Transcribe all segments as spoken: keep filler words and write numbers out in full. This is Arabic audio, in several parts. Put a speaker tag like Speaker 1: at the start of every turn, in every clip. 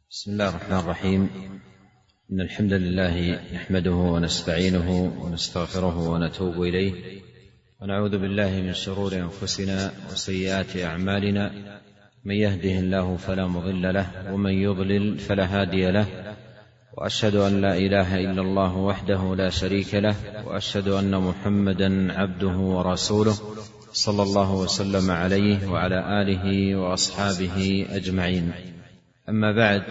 Speaker 1: بسم الله الرحمن الرحيم. إن الحمد لله نحمده ونستعينه ونستغفره ونتوب إليه، ونعوذ بالله من شرور أنفسنا وسيئات أعمالنا. من يهده الله فلا مضل له، ومن يضلل فلا هادي له، وأشهد أن لا إله إلا الله وحده لا شريك له، وأشهد أن محمدا عبده ورسوله صلى الله وسلم عليه وعلى آله وأصحابه أجمعين. أما بعد،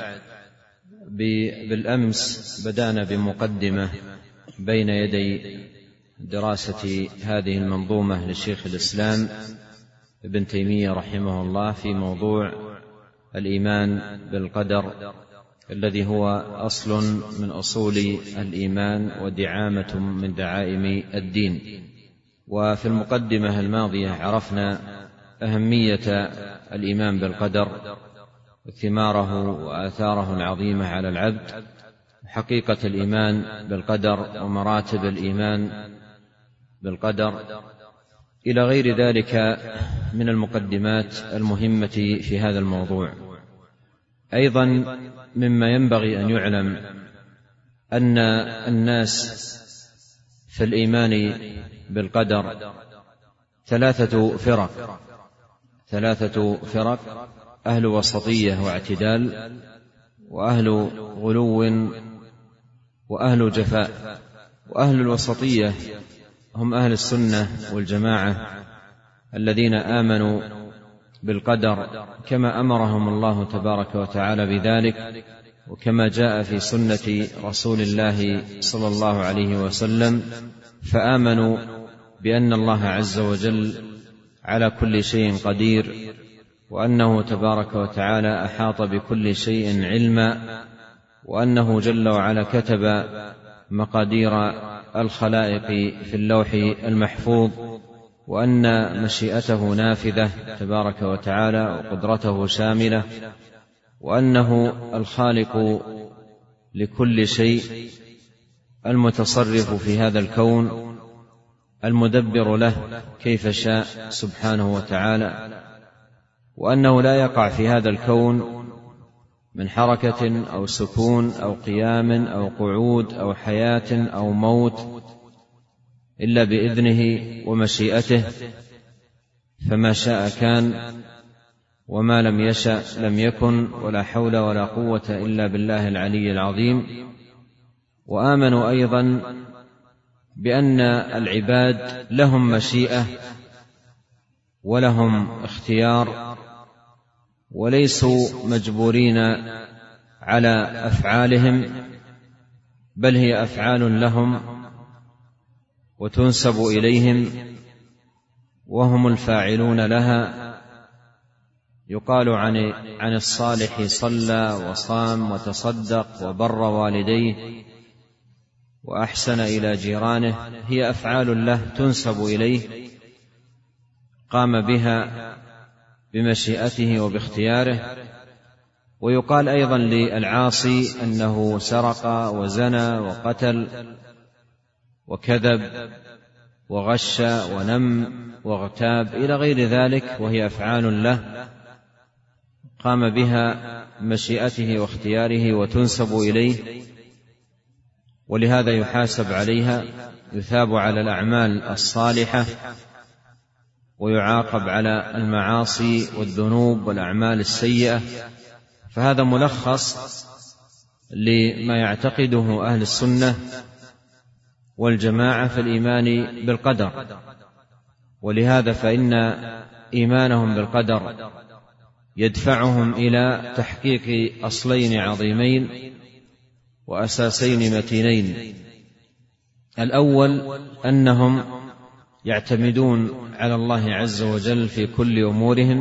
Speaker 1: بالأمس بدأنا بمقدمة بين يدي دراسة هذه المنظومة لشيخ الإسلام ابن تيمية رحمه الله في موضوع الإيمان بالقدر، الذي هو أصل من أصول الإيمان ودعامة من دعائم الدين. وفي المقدمة الماضية عرفنا أهمية الإيمان بالقدر وثماره وآثاره العظيمة على العبد، حقيقة الإيمان بالقدر ومراتب الإيمان بالقدر، إلى غير ذلك من المقدمات المهمة في هذا الموضوع. أيضا مما ينبغي أن يعلم أن الناس في الإيمان بالقدر ثلاثة فرق ثلاثة فرق أهل وسطية واعتدال، وأهل غلو، وأهل جفاء. وأهل الوسطية هم أهل السنة والجماعة الذين آمنوا بالقدر كما أمرهم الله تبارك وتعالى بذلك، وكما جاء في سنة رسول الله صلى الله عليه وسلم، فآمنوا بأن الله عز وجل على كل شيء قدير، وأنه تبارك وتعالى أحاط بكل شيء علما، وأنه جل وعلا كتب مقادير الخلائق في اللوح المحفوظ، وأن مشيئته نافذة تبارك وتعالى وقدرته شاملة، وأنه الخالق لكل شيء، المتصرف في هذا الكون، المدبر له كيف شاء سبحانه وتعالى، وأنه لا يقع في هذا الكون من حركة أو سكون أو قيام أو قعود أو حياة أو موت إلا بإذنه ومشيئته، فما شاء كان، وما لم يشأ لم يكن، ولا حول ولا قوة إلا بالله العلي العظيم. وآمنوا أيضا بأن العباد لهم مشيئة ولهم اختيار، وليسوا مجبورين على أفعالهم، بل هي أفعال لهم وتنسب إليهم وهم الفاعلون لها. يقال عن عن الصالح صلى وصام وتصدق وبر والديه وأحسن إلى جيرانه، هي أفعال له تنسب إليه، قام بها بمشيئته وباختياره. ويقال أيضا للعاصي أنه سرق وزنى وقتل وكذب وغش ونم واغتاب إلى غير ذلك، وهي أفعال له قام بها مشيئته واختياره وتنسب إليه، ولهذا يحاسب عليها، يثاب على الأعمال الصالحة ويعاقب على المعاصي والذنوب والأعمال السيئة. فهذا ملخص لما يعتقده أهل السنة والجماعة في الإيمان بالقدر. ولهذا فإن إيمانهم بالقدر يدفعهم إلى تحقيق أصلين عظيمين وأساسين متينين. الأول أنهم يعتمدون على الله عز وجل في كل أمورهم،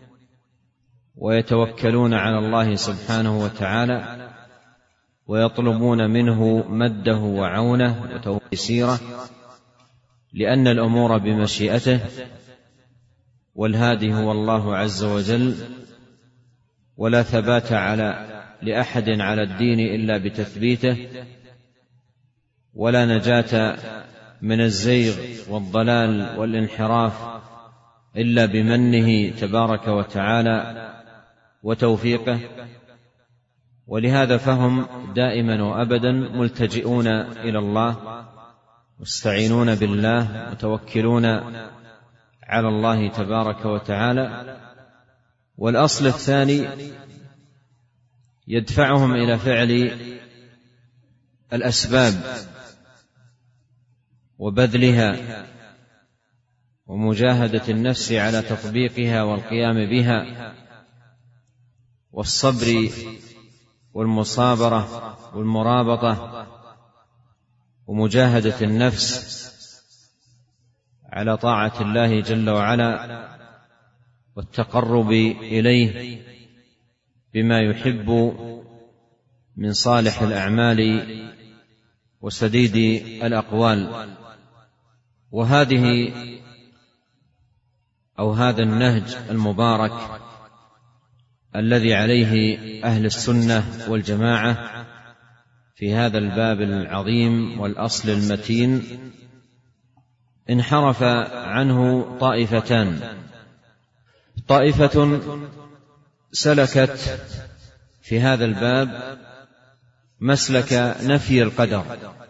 Speaker 1: ويتوكلون على الله سبحانه وتعالى، ويطلبون منه مده وعونه وتيسيره، لأن الأمور بمشيئته، والهادي هو الله عز وجل، ولا ثبات على لأحد على الدين إلا بتثبيته، ولا نجاة من الزيغ والضلال والانحراف إلا بمنه تبارك وتعالى وتوفيقه. ولهذا فهم دائما وأبدا ملتجئون إلى الله، مستعينون بالله، متوكلون على الله تبارك وتعالى. والأصل الثاني يدفعهم إلى فعل الأسباب وبذلها ومجاهدة النفس على تطبيقها والقيام بها، والصبر والمصابرة والمرابطة ومجاهدة النفس على طاعة الله جل وعلا والتقرب إليه بما يحب من صالح الأعمال وسديد الأقوال. وهذه أو هذا النهج المبارك الذي عليه أهل السنة والجماعة في هذا الباب العظيم والأصل المتين انحرف عنه طائفتان: طائفة سلكت في هذا الباب مسلك نفي القدر،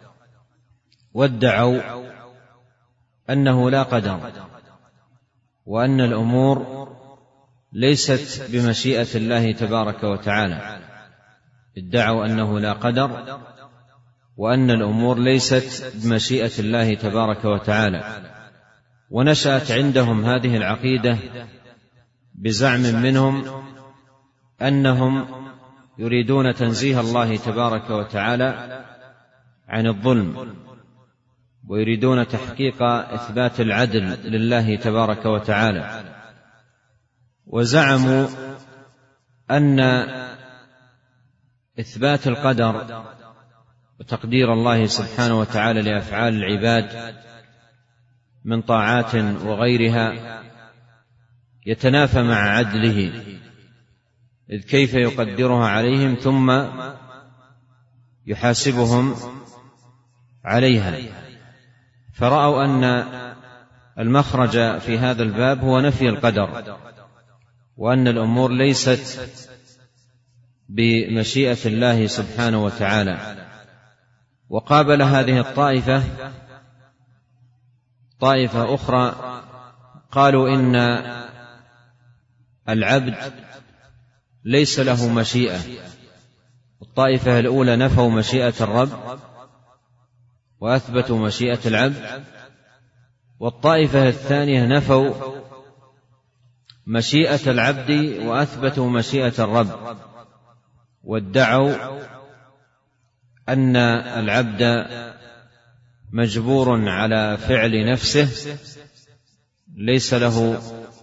Speaker 1: وادعوا أنه لا قدر، وأن الأمور ليست بمشيئة الله تبارك وتعالى. ادعوا أنه لا قدر وأن الأمور ليست بمشيئة الله تبارك وتعالى. ونشأت عندهم هذه العقيدة بزعم منهم أنهم يريدون تنزيه الله تبارك وتعالى عن الظلم، ويريدون تحقيق إثبات العدل لله تبارك وتعالى. وزعموا أن إثبات القدر وتقدير الله سبحانه وتعالى لأفعال العباد من طاعات وغيرها يتنافى مع عدله، إذ كيف يقدرها عليهم ثم يحاسبهم عليها. فرأوا أن المخرج في هذا الباب هو نفي القدر، وأن الأمور ليست بمشيئة الله سبحانه وتعالى. وقابل هذه الطائفة طائفة أخرى قالوا إن العبد ليس له مشيئة. الطائفة الأولى نفوا مشيئة الرب وأثبتوا مشيئة العبد، والطائفة الثانية نفوا مشيئة العبد وأثبتوا مشيئة الرب، وادعوا أن العبد مجبور على فعل نفسه، ليس له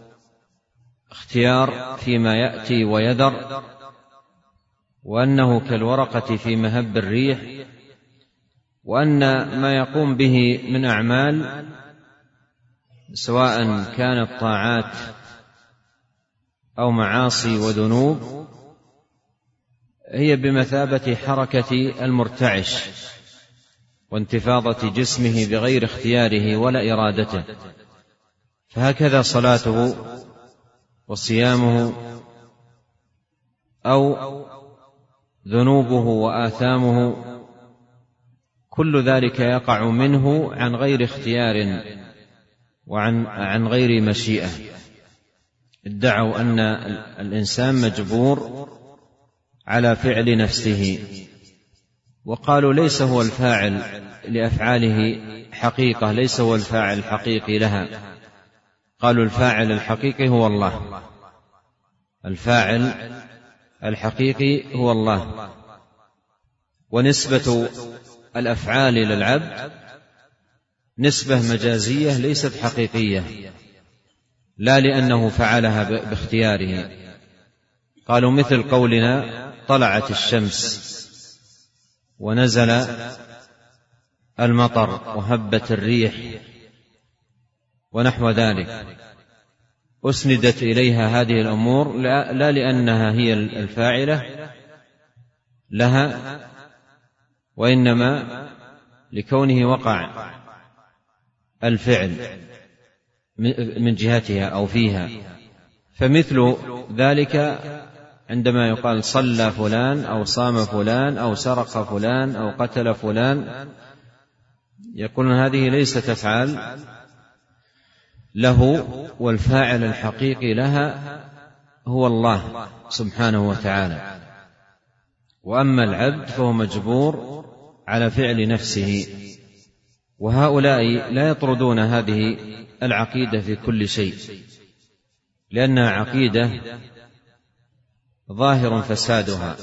Speaker 1: اختيار فيما يأتي ويذر، وأنه كالورقة في مهب الريح، وأن ما يقوم به من أعمال سواء كانت طاعات أو معاصي وذنوب هي بمثابة حركة المرتعش وانتفاضة جسمه بغير اختياره ولا إرادته. فهكذا صلاته وصيامه أو ذنوبه وآثامه كل ذلك يقع منه عن غير اختيار وعن عن غير مشيئة. ادعوا أن الإنسان مجبور على فعل نفسه، وقالوا ليس هو الفاعل لأفعاله حقيقة، ليس هو الفاعل الحقيقي لها. قالوا الفاعل الحقيقي هو الله، الفاعل الحقيقي هو الله. ونسبة الأفعال للعبد نسبة مجازية ليست حقيقية، لا لأنه فعلها باختياره. قالوا مثل قولنا طلعت الشمس ونزل المطر وهبت الريح ونحو ذلك، أسندت إليها هذه الأمور لا لأنها هي الفاعلة لها، وإنما لكونه وقع الفعل من جهتها أو فيها. فمثل ذلك عندما يقال صلى فلان أو صام فلان أو سرق فلان أو قتل فلان، يقولون هذه ليست أفعال له، والفاعل الحقيقي لها هو الله سبحانه وتعالى. وأما العبد فهو مجبور على فعل نفسه. وهؤلاء لا يطردون هذه العقيدة في كل شيء، لأنها عقيدة ظاهر فسادها،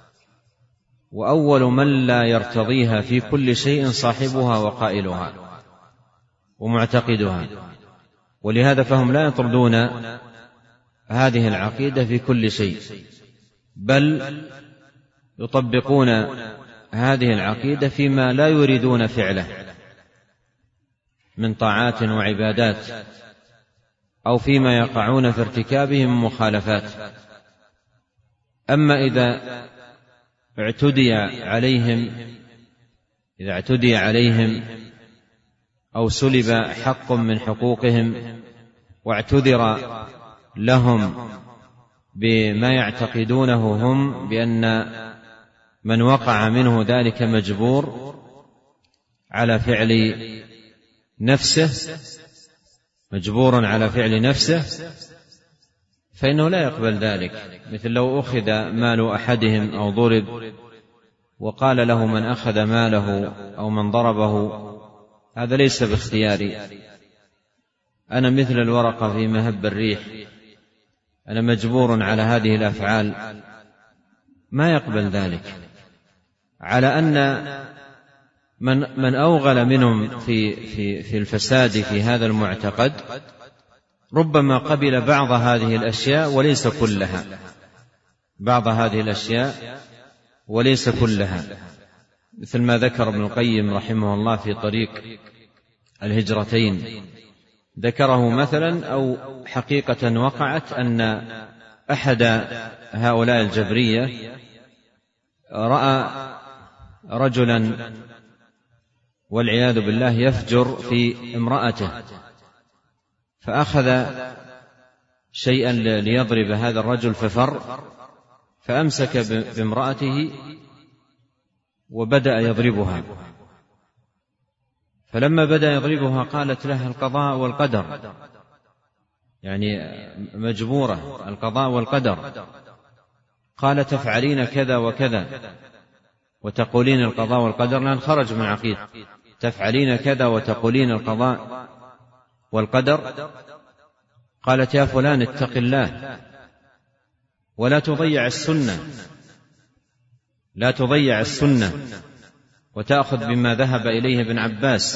Speaker 1: وأول من لا يرتضيها في كل شيء صاحبها وقائلها ومعتقدها. ولهذا فهم لا يطردون هذه العقيدة في كل شيء، بل يطبقون هذه العقيدة فيما لا يريدون فعله من طاعات وعبادات، أو فيما يقعون في ارتكابه من مخالفات. أما إذا اعتدي عليهم إذا اعتدي عليهم أو سلب حق من حقوقهم واعتذر لهم بما يعتقدونه هم بأن من وقع منه ذلك مجبور على فعل نفسه مجبور على فعل نفسه فإنه لا يقبل ذلك. مثل لو أخذ مال أحدهم أو ضرب وقال له من أخذ ماله أو من ضربه هذا ليس باختياري، أنا مثل الورقة في مهب الريح، أنا مجبور على هذه الأفعال، ما يقبل ذلك. على أن من من أوغل منهم في في في الفساد في هذا المعتقد ربما قبل بعض هذه الأشياء وليس كلها، بعض هذه الأشياء وليس كلها، مثل ما ذكر ابن القيم رحمه الله في طريق الهجرتين، ذكره مثلا أو حقيقة وقعت أن أحد هؤلاء الجبرية رأى رجلا والعياذ بالله يفجر في امرأته، فأخذ شيئا ليضرب هذا الرجل ففر، فأمسك بامرأته وبدأ يضربها. فلما بدأ يضربها قالت له القضاء والقدر، يعني مجبورة، القضاء والقدر. قال تفعلين كذا وكذا وتقولين القضاء والقدر، لأن خرج من عقيد، تفعلين كذا وتقولين القضاء والقدر. قالت يا فلان اتق الله ولا تضيع السنة، لا تضيع السنة وتأخذ بما ذهب إليه ابن عباس.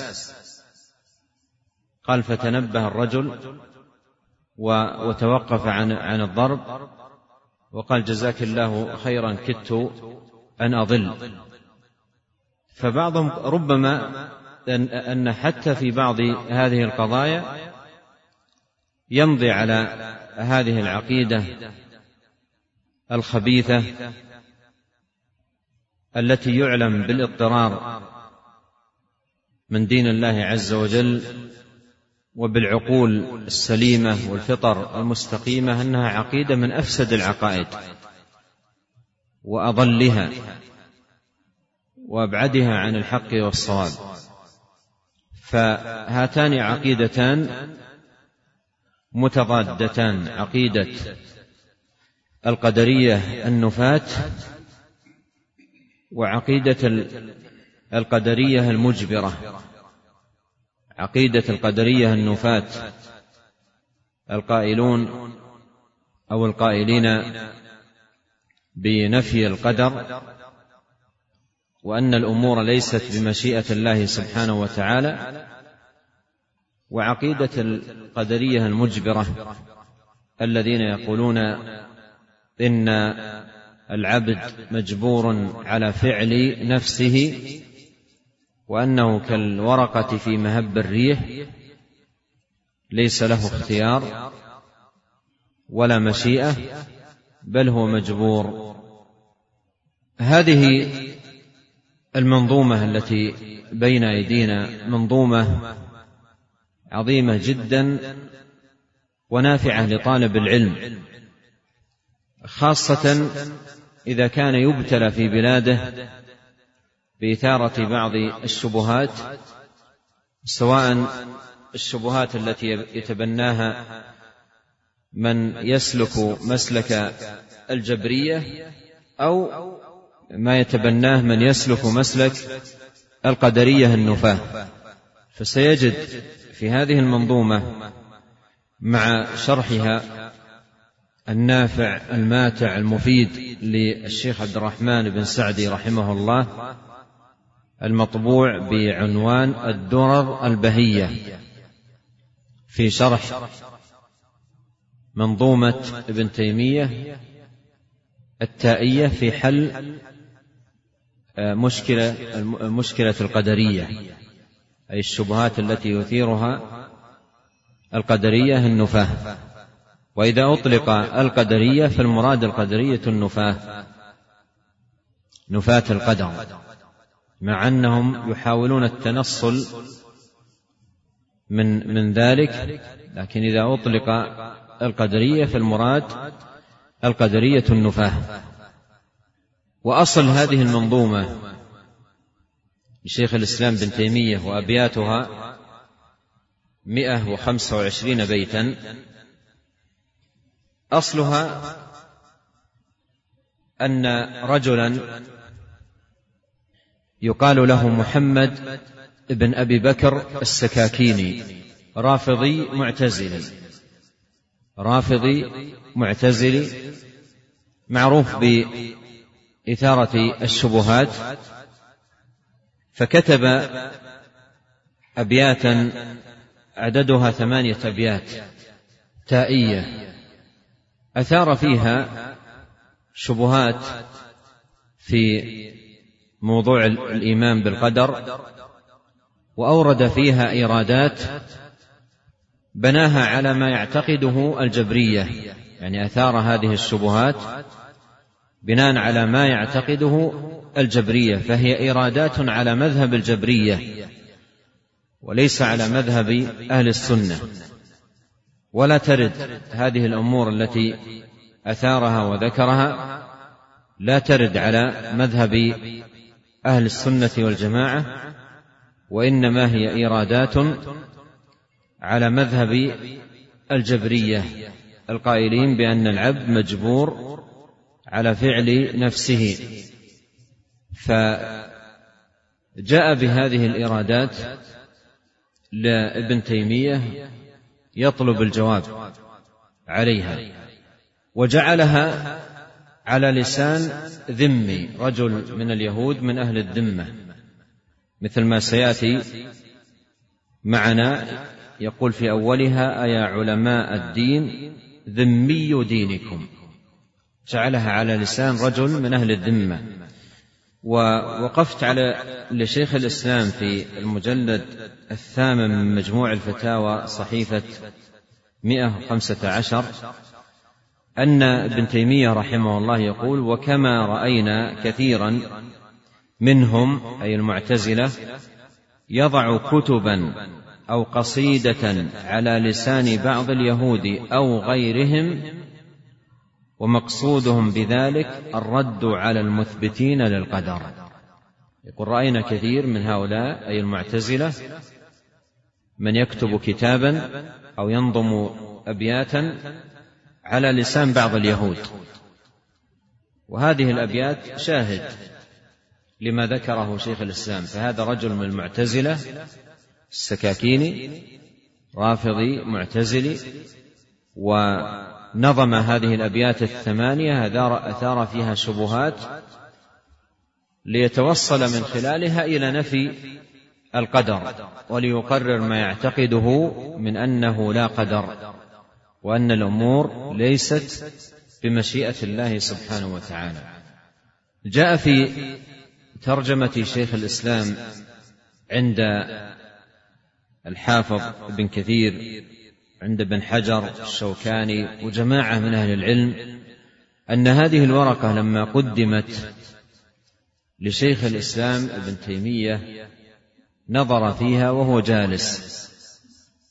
Speaker 1: قال فتنبه الرجل وتوقف عن عن الضرب وقال جزاك الله خيرا كدت أن أضل. فبعضهم ربما أن حتى في بعض هذه القضايا يمضي على هذه العقيدة الخبيثة التي يعلم بالاضطرار من دين الله عز وجل وبالعقول السليمة والفطر المستقيمة أنها عقيدة من أفسد العقائد وأضلها وأبعدها عن الحق والصواب. فهاتان عقيدتان متضادتان، عقيدة القدرية النفاة وعقيدة القدرية المجبرة. عقيدة القدرية النفاة القائلون أو القائلين بنفي القدر وأن الأمور ليست بمشيئة الله سبحانه وتعالى، وعقيدة القدرية المجبرة الذين يقولون إن العبد مجبور على فعل نفسه وأنه كالورقة في مهب الريح ليس له اختيار ولا مشيئة بل هو مجبور. هذه المنظومة التي بين أيدينا منظومة عظيمة جدا ونافعة لطالب العلم. خاصة إذا كان يبتلى في بلاده بإثارة بعض الشبهات، سواء الشبهات التي يتبناها من يسلك مسلك الجبرية أو ما يتبناه من يسلك مسلك القدرية النفاة. فسيجد في هذه المنظومة مع شرحها النافع الماتع المفيد للشيخ عبد الرحمن بن سعدي رحمه الله المطبوع بعنوان الدرر البهية في شرح منظومة ابن تيمية التائية في حل مشكلة مشكلة القدرية، أي الشبهات التي يثيرها القدرية النفاة. وإذا أطلق القدرية فالمراد القدرية النفاة، نفاة القدر، مع أنهم يحاولون التنصل من من ذلك، لكن إذا أطلق القدرية فالمراد القدرية النفاة. وأصل هذه المنظومة لشيخ الإسلام بن تيمية وأبياتها مئة وخمسة وعشرين بيتا، أصلها أن رجلا يقال له محمد بن أبي بكر السكاكيني رافضي معتزلي رافضي معتزلي معروف بإثارة الشبهات، فكتب أبياتا عددها ثمانية أبيات تائية أثار فيها شبهات في موضوع الإيمان بالقدر، وأورد فيها إيرادات بناها على ما يعتقده الجبرية، يعني أثار هذه الشبهات بناء على ما يعتقده الجبرية، فهي إيرادات على مذهب الجبرية وليس على مذهب أهل السنة. ولا ترد هذه الأمور التي أثارها وذكرها لا ترد على مذهب أهل السنة والجماعة، وإنما هي إيرادات على مذهب الجبرية القائلين بأن العبد مجبور على فعل نفسه. فجاء بهذه الإيرادات لابن تيمية يطلب الجواب عليها، وجعلها على لسان ذمي، رجل من اليهود من أهل الذمة، مثل ما سيأتي معنا. يقول في أولها: أيا علماء الدين ذمي دينكم، جعلها على لسان رجل من أهل الذمة. ووقفت على لشيخ الإسلام في المجلد الثامن من مجموع الفتاوى صحيفة مئة وخمسة عشر أن ابن تيمية رحمه الله يقول: وكما رأينا كثيرا منهم، أي المعتزلة، يضع كتبا أو قصيدة على لسان بعض اليهود أو غيرهم ومقصودهم بذلك الرد على المثبتين للقدر. يقول: رأينا كثير من هؤلاء، أي المعتزلة، من يكتب كتابا أو ينظم أبياتا على لسان بعض اليهود، وهذه الأبيات شاهد لما ذكره شيخ الإسلام. فهذا رجل من المعتزلة السكاكيني رافضي معتزلي، ونظم هذه الأبيات الثمانية أثار فيها شبهات ليتوصل من خلالها إلى نفي القدر، وليقرر ما يعتقده من أنه لا قدر، وأن الأمور ليست بمشيئة الله سبحانه وتعالى. جاء في ترجمة شيخ الإسلام عند الحافظ ابن كثير، عند ابن حجر الشوكاني وجماعة من أهل العلم، أن هذه الورقة لما قدمت لشيخ الإسلام ابن تيمية نظر فيها وهو جالس،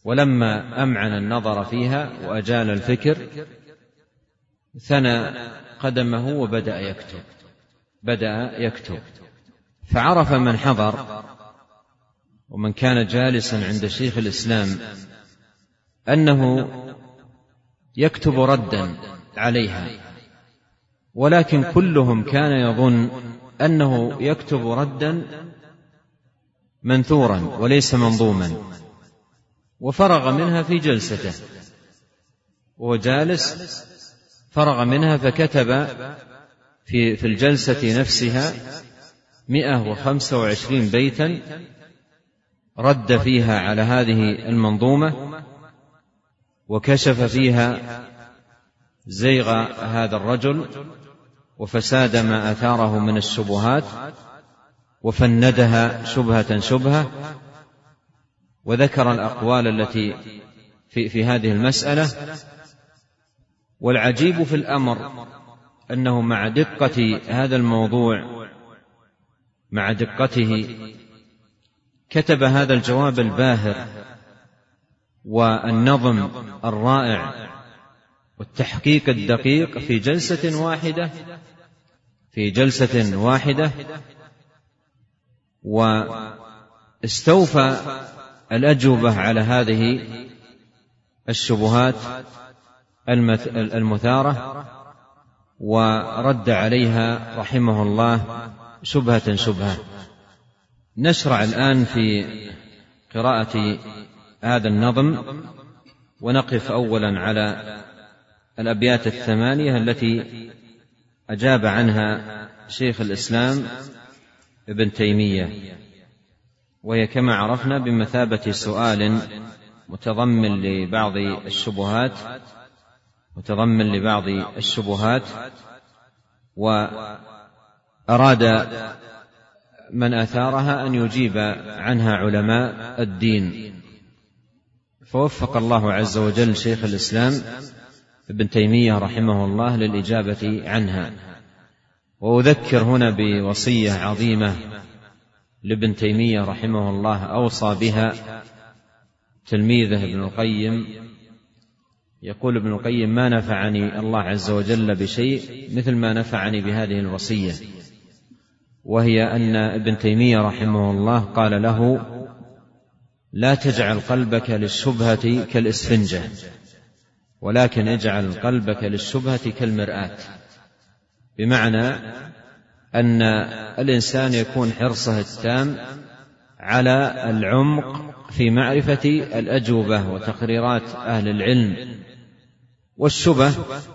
Speaker 1: ولما أمعن النظر فيها وأجال الفكر ثنى قدمه وبدأ يكتب بدأ يكتب فعرف من حضر ومن كان جالسا عند شيخ الإسلام أنه يكتب ردا عليها، ولكن كلهم كان يظن أنه يكتب ردا منثورا وليس منظوما، وفرغ منها في جلسته وهو جالس، فرغ منها فكتب في في الجلسة نفسها مئة وخمسة وعشرين بيتا رد فيها على هذه المنظومة، وكشف فيها زيغ هذا الرجل وفساد ما أثاره من الشبهات، وفندها شبهة شبهة، وذكر الأقوال التي في, في هذه المسألة. والعجيب في الأمر أنه مع دقة هذا الموضوع مع دقته كتب هذا الجواب الباهر والنظم الرائع والتحقيق الدقيق في جلسة واحدة في جلسة واحدة واستوفى الأجوبة على هذه الشبهات المثارة، ورد عليها رحمه الله شبهة شبهة. نشرع الآن في قراءة هذا النظم، ونقف أولا على الأبيات الثمانية التي أجاب عنها شيخ الإسلام ابن تيمية، وهي كما عرفنا بمثابة سؤال متضمن لبعض الشبهات متضمن لبعض الشبهات وأراد من أثارها أن يجيب عنها علماء الدين، فوفق الله عز وجل شيخ الإسلام ابن تيمية رحمه الله للإجابة عنها. وأذكر هنا بوصية عظيمة لابن تيمية رحمه الله أوصى بها تلميذه ابن القيم. يقول ابن القيم: ما نفعني الله عز وجل بشيء مثل ما نفعني بهذه الوصية، وهي أن ابن تيمية رحمه الله قال له: لا تجعل قلبك للشبهة كالإسفنجة، ولكن اجعل قلبك للشبهة كالمرآة، بمعنى أن الإنسان يكون حرصه التام على العمق في معرفة الأجوبة وتقريرات أهل العلم، والشبه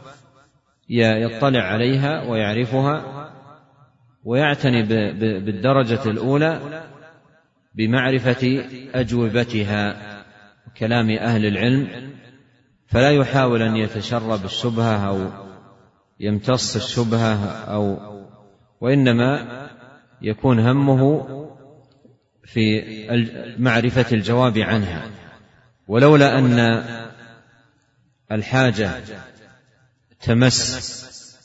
Speaker 1: يطلع عليها ويعرفها ويعتني بالدرجة الأولى بمعرفة أجوبتها وكلام أهل العلم، فلا يحاول أن يتشرب الشبهة أو يمتص الشبهة أو وإنما يكون همه في معرفة الجواب عنها. ولولا أن الحاجة تمس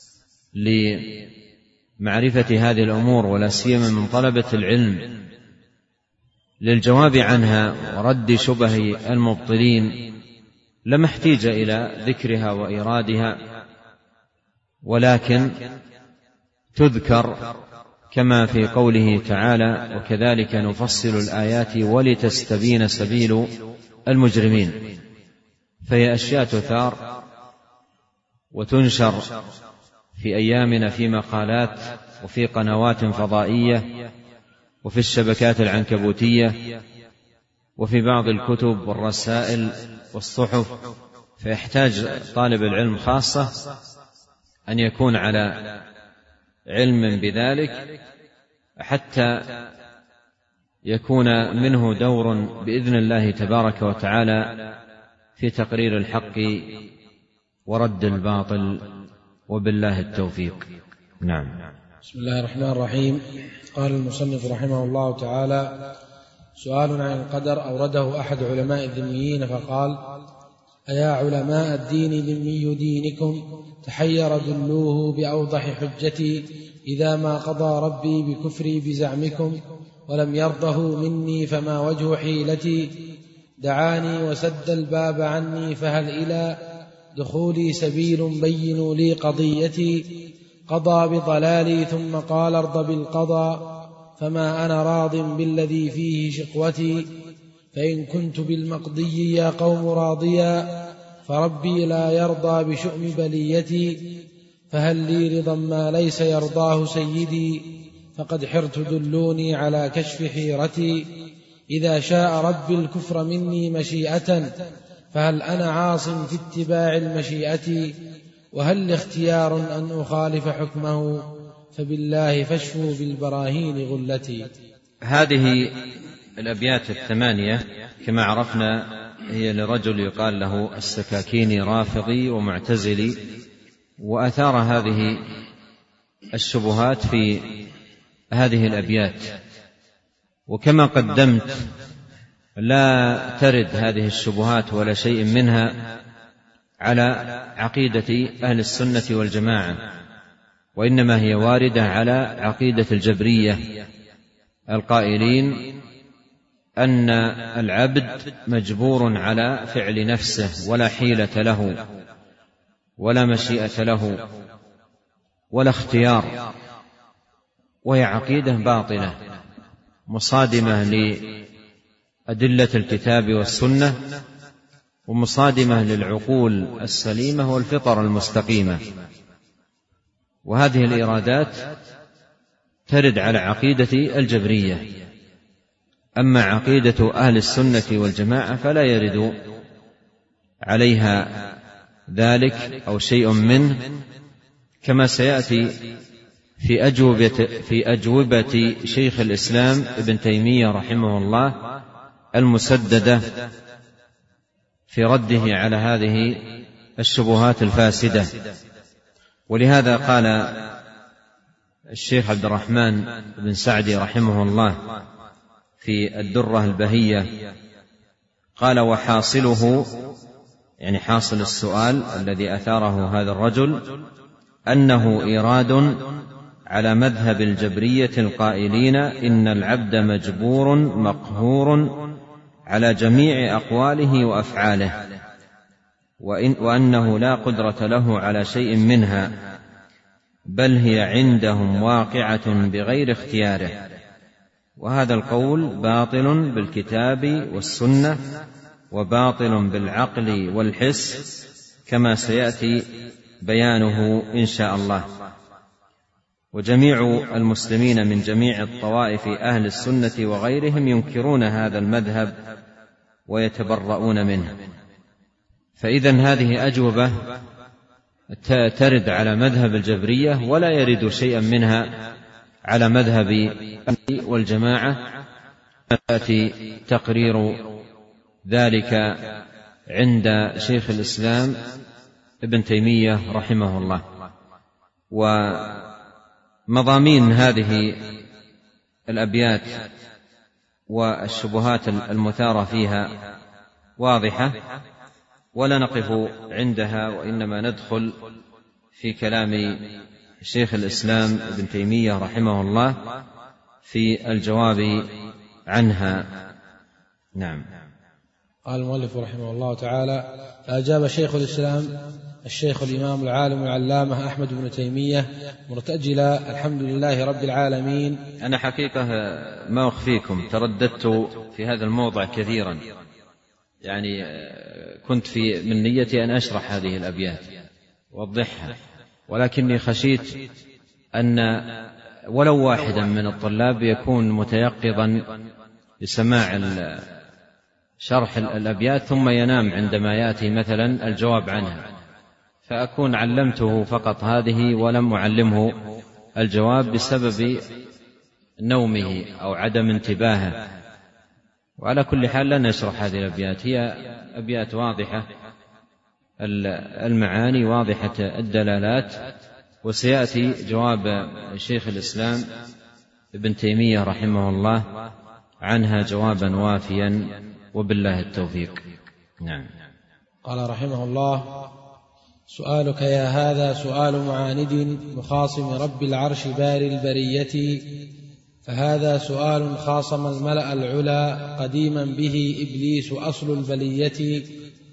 Speaker 1: لمعرفة هذه الأمور، ولا سيما من طلبة العلم، للجواب عنها ورد شبه المبطلين، لما احتيج إلى ذكرها وإيرادها، ولكن تذكر كما في قوله تعالى: وكذلك نفصل الآيات ولتستبين سبيل المجرمين. فهي أشياء تثار وتنشر في أيامنا في مقالات وفي قنوات فضائية وفي الشبكات العنكبوتية وفي بعض الكتب والرسائل والصحف، فيحتاج طالب العلم خاصة أن يكون على علم بذلك حتى يكون منه دور بإذن الله تبارك وتعالى في تقرير الحق ورد الباطل، وبالله التوفيق. نعم.
Speaker 2: بسم الله الرحمن الرحيم. قال المصنف رحمه الله تعالى: سؤال عن القدر أورده أحد علماء الذميين فقال: أيا علماء الدين ذمي دينكم تحير دلوه بأوضح حجتي إذا ما قضى ربي بكفري بزعمكم ولم يرضه مني فما وجه حيلتي، دعاني وسد الباب عني فهل إلى دخولي سبيل بينوا لي قضيتي، قضى بضلالي ثم قال ارض بالقضاء، فما أنا راض بالذي فيه شقوتي، فإن كنت بالمقضي يا قوم راضيا، فربي لا يرضى بشؤم بليتي، فهل لي رضا ما ليس يرضاه سيدي، فقد حرت دلوني على كشف حيرتي، إذا شاء ربي الكفر مني مشيئة، فهل أنا عاص في اتباع المشيئة، وهل لي اختيار أن أخالف حكمه، فبالله فاشفوا بالبراهين غلتي.
Speaker 1: هذه الأبيات الثمانية كما عرفنا هي لرجل يقال له السكاكيني رافضي ومعتزلي، وأثار هذه الشبهات في هذه الأبيات. وكما قدمت لا ترد هذه الشبهات ولا شيء منها على عقيدة أهل السنة والجماعة، وإنما هي واردة على عقيدة الجبرية القائلين أن العبد مجبور على فعل نفسه، ولا حيلة له ولا مشيئة له ولا اختيار، وهي عقيدة باطلة مصادمة لأدلة الكتاب والسنة، ومصادمة للعقول السليمة والفطر المستقيمة. وهذه الإرادات ترد على عقيدة الجبرية. أما عقيدة أهل السنة والجماعة فلا يرد عليها ذلك أو شيء منه، كما سيأتي في أجوبة, في أجوبة شيخ الإسلام ابن تيمية رحمه الله المسددة في رده على هذه الشبهات الفاسدة. ولهذا قال الشيخ عبد الرحمن بن سعدي رحمه الله في الدرة البهية، قال: وحاصله، يعني حاصل السؤال الذي أثاره هذا الرجل، أنه إيراد على مذهب الجبرية القائلين إن العبد مجبور مقهور على جميع أقواله وأفعاله، وإن وأنه لا قدرة له على شيء منها، بل هي عندهم واقعة بغير اختياره. وهذا القول باطل بالكتاب والسنة، وباطل بالعقل والحس، كما سيأتي بيانه إن شاء الله. وجميع المسلمين من جميع الطوائف أهل السنة وغيرهم ينكرون هذا المذهب ويتبرؤون منه. فإذن هذه أجوبة ترد على مذهب الجبرية، ولا يرد شيئا منها على مذهب والجماعة. يأتي تقرير ذلك عند شيخ الإسلام ابن تيمية رحمه الله. ومضامين هذه الأبيات والشبهات المثارة فيها واضحة، ولا نقف عندها، وإنما ندخل في كلام شيخ الإسلام ابن تيمية رحمه الله في الجواب عنها. نعم.
Speaker 2: قال المؤلف رحمه الله تعالى: فأجاب شيخ الإسلام الشيخ الإمام العالم العلامة أحمد بن تيمية مرتجلا: الحمد لله رب العالمين.
Speaker 1: أنا حقيقة ما أخفيكم ترددت في هذا الموضع كثيرا، يعني كنت في من نيتي أن أشرح هذه الأبيات وأوضحها، ولكني خشيت أن ولو واحدا من الطلاب يكون متيقظا لسماع شرح الأبيات ثم ينام عندما يأتي مثلا الجواب عنها، فأكون علمته فقط هذه ولم أعلمه الجواب بسبب نومه أو عدم انتباهه. وعلى كل حال لن نشرح هذه الأبيات، هي أبيات واضحة المعاني، واضحة الدلالات، وسيأتي جواب شيخ الإسلام ابن تيمية رحمه الله عنها جوابا وافيا، وبالله التوفيق. نعم.
Speaker 2: قال رحمه الله: سؤالك يا هذا سؤال معاند مخاصم رب العرش باري البرية، فهذا سؤال خاصم الملأ العلا قديما به إبليس أصل البلية،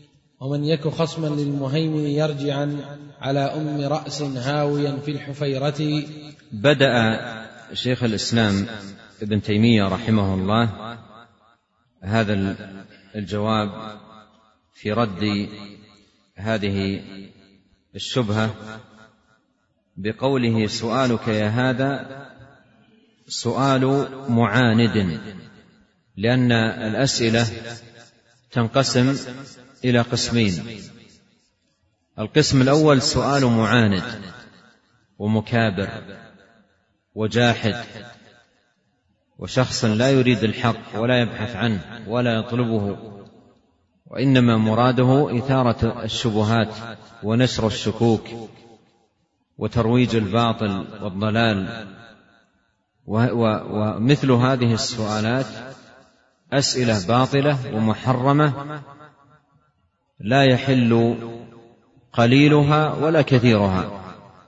Speaker 2: ومن يك خصما للمهيمن يرجعا على أم رأس هاويا في الحفيرة.
Speaker 1: بدأ شيخ الإسلام ابن تيمية رحمه الله هذا الجواب في رد هذه الشبهة بقوله: سؤالك يا هذا سؤال معاند، لأن الأسئلة تنقسم إلى قسمين. القسم الأول سؤال معاند ومكابر وجاحد، وشخص لا يريد الحق ولا يبحث عنه ولا يطلبه، وإنما مراده إثارة الشبهات ونشر الشكوك وترويج الباطل والضلال. ومثل هذه السؤالات أسئلة باطلة ومحرمة لا يحل قليلها ولا كثيرها،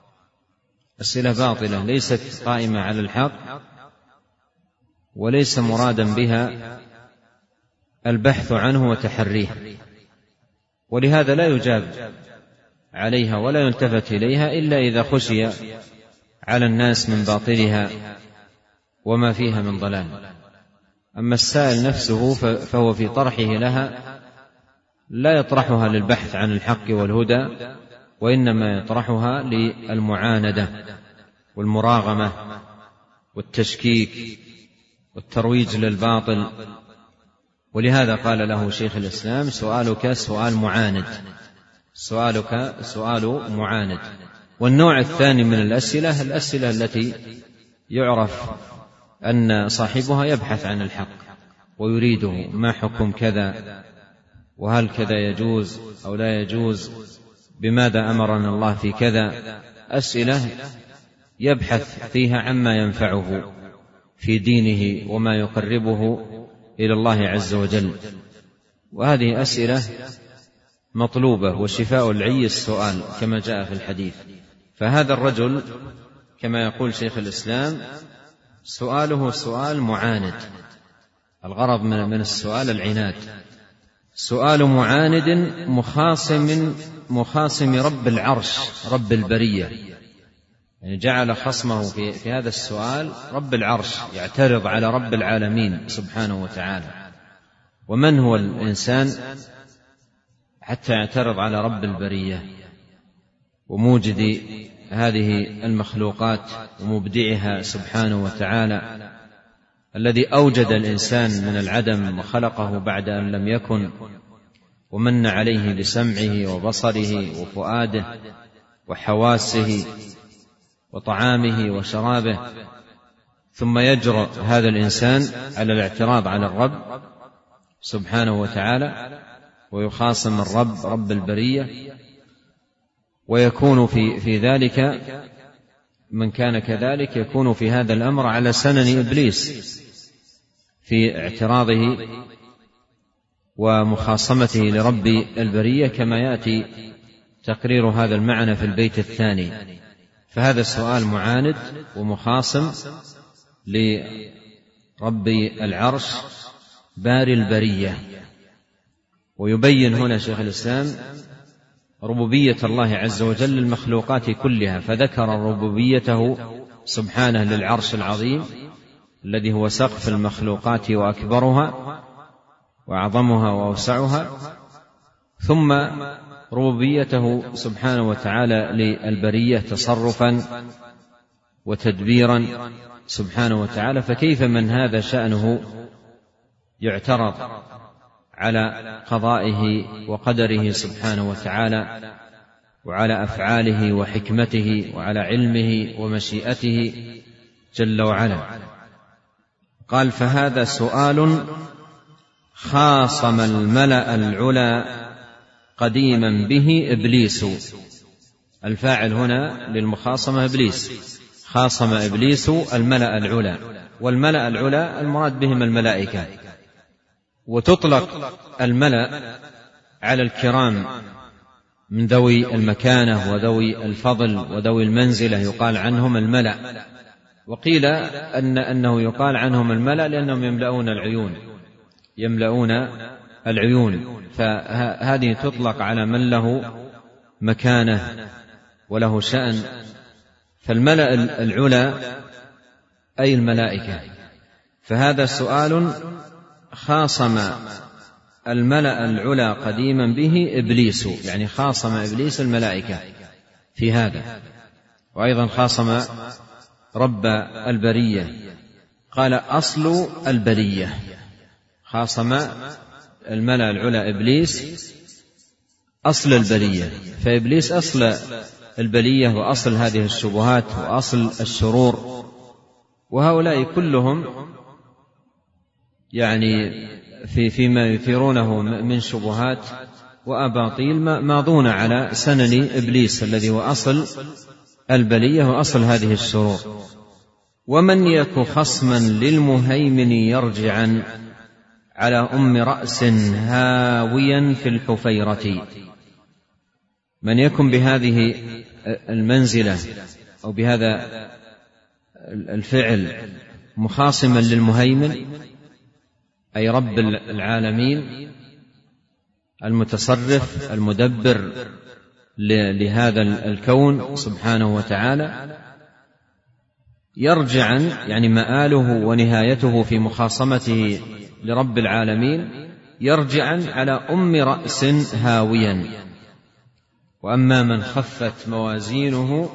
Speaker 1: أسئلة باطلة ليست قائمة على الحق وليس مرادا بها البحث عنه وتحريه، ولهذا لا يجاب عليها ولا يلتفت إليها إلا إذا خشي على الناس من باطلها وما فيها من ضلال. أما السائل نفسه فهو في طرحه لها لا يطرحها للبحث عن الحق والهدى، وإنما يطرحها للمعاندة والمراغمة والتشكيك والترويج للباطل. ولهذا قال له شيخ الإسلام: سؤالك سؤال معاند، سؤالك سؤال معاند. والنوع الثاني من الأسئلة الأسئلة التي يعرف أن صاحبها يبحث عن الحق ويريده: ما حكم كذا، وهل كذا يجوز أو لا يجوز، بماذا أمرنا الله في كذا. أسئلة يبحث فيها عما ينفعه في دينه وما يقربه إلى الله عز وجل، وهذه أسئلة مطلوبة، وشفاء العي السؤال كما جاء في الحديث. فهذا الرجل كما يقول شيخ الإسلام سؤاله سؤال معاند، الغرض من السؤال العناد، سؤال معاند مخاصم مخاصم رب العرش رب البرية، يعني جعل خصمه في, في هذا السؤال رب العرش، يعترض على رب العالمين سبحانه وتعالى. ومن هو الإنسان حتى يعترض على رب البرية وموجد هذه المخلوقات ومبدعها سبحانه وتعالى، الذي أوجد الإنسان من العدم وخلقه بعد أن لم يكن، ومن عليه بسمعه وبصره وفؤاده وحواسه وطعامه وشرابه، ثم يجرؤ هذا الإنسان على الاعتراض على الرب سبحانه وتعالى ويخاصم الرب رب البرية، ويكون في, في ذلك من كان كذلك يكون في هذا الأمر على سنن إبليس في اعتراضه ومخاصمته لرب البرية، كما يأتي تقرير هذا المعنى في البيت الثاني. فهذا السؤال معاند ومخاصم لرب العرش باري البرية. ويبين هنا شيخ الإسلام ربوبية الله عز وجل للمخلوقات كلها، فذكر ربوبيته سبحانه للعرش العظيم الذي هو سقف المخلوقات وأكبرها وأعظمها وأوسعها، ثم ربوبيته سبحانه وتعالى للبرية تصرفا وتدبيرا سبحانه وتعالى. فكيف من هذا شأنه يعترض على قضائه وقدره سبحانه وتعالى وعلى أفعاله وحكمته وعلى علمه ومشيئته جل وعلا؟ قال: فهذا سؤال خاصم الملأ العلا قديما به إبليس. الفاعل هنا للمخاصمة إبليس، خاصم إبليس الملأ العلا، والملأ العلا المراد بهم الملائكة. وتطلق الملأ على الكرام من ذوي المكانة وذوي الفضل وذوي المنزلة، يقال عنهم الملأ. وقيل أن أنه يقال عنهم الملأ لأنهم يملؤون العيون يملؤون العيون فهذه تطلق على من له مكانة وله شأن. فالملأ العلى أي الملائكة، فهذا سؤال خاصم الملأ العلى قديما به إبليس، يعني خاصم إبليس الملائكة في هذا، وأيضا خاصم رب البرية، قال أصل البرية، خاصم الملأ العلى إبليس أصل البرية، فإبليس أصل البلية وأصل هذه الشبهات وأصل الشرور، وهؤلاء كلهم يعني في فيما يثيرونه من شبهات وأباطيل ماضون على سنن إبليس الذي هو أصل البلية وأصل هذه الشرور. ومن يك خصما للمهيمن يرجعا على أم رأس هاويا في الحفيرة. من يكن بهذه المنزلة أو بهذا الفعل مخاصما للمهيمن أي رب العالمين المتصرف المدبر لهذا الكون سبحانه وتعالى، يرجعا يعني مآله ونهايته في مخاصمته لرب العالمين يرجعا على أم رأس هاويا. وأما من خفت موازينه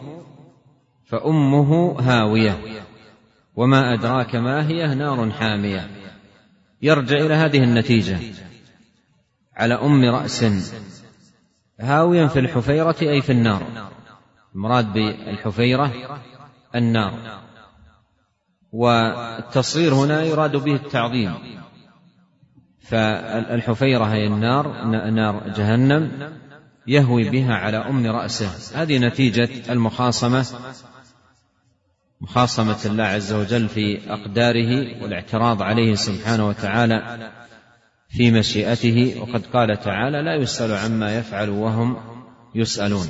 Speaker 1: فأمه هاوية وما أدراك ما هي نار حامية. يرجع إلى هذه النتيجة على أم رأس هاويا في الحفيرة أي في النار، المراد بالحفيرة النار، والتصغير هنا يراد به التعظيم، فالحفيرة هي النار، نار جهنم يهوي بها على أم رأسه. هذه نتيجة المخاصمة، مخاصمة الله عز وجل في أقداره والاعتراض عليه سبحانه وتعالى في مشيئته. وقد قال تعالى لا يسأل عما يفعل وهم يسألون.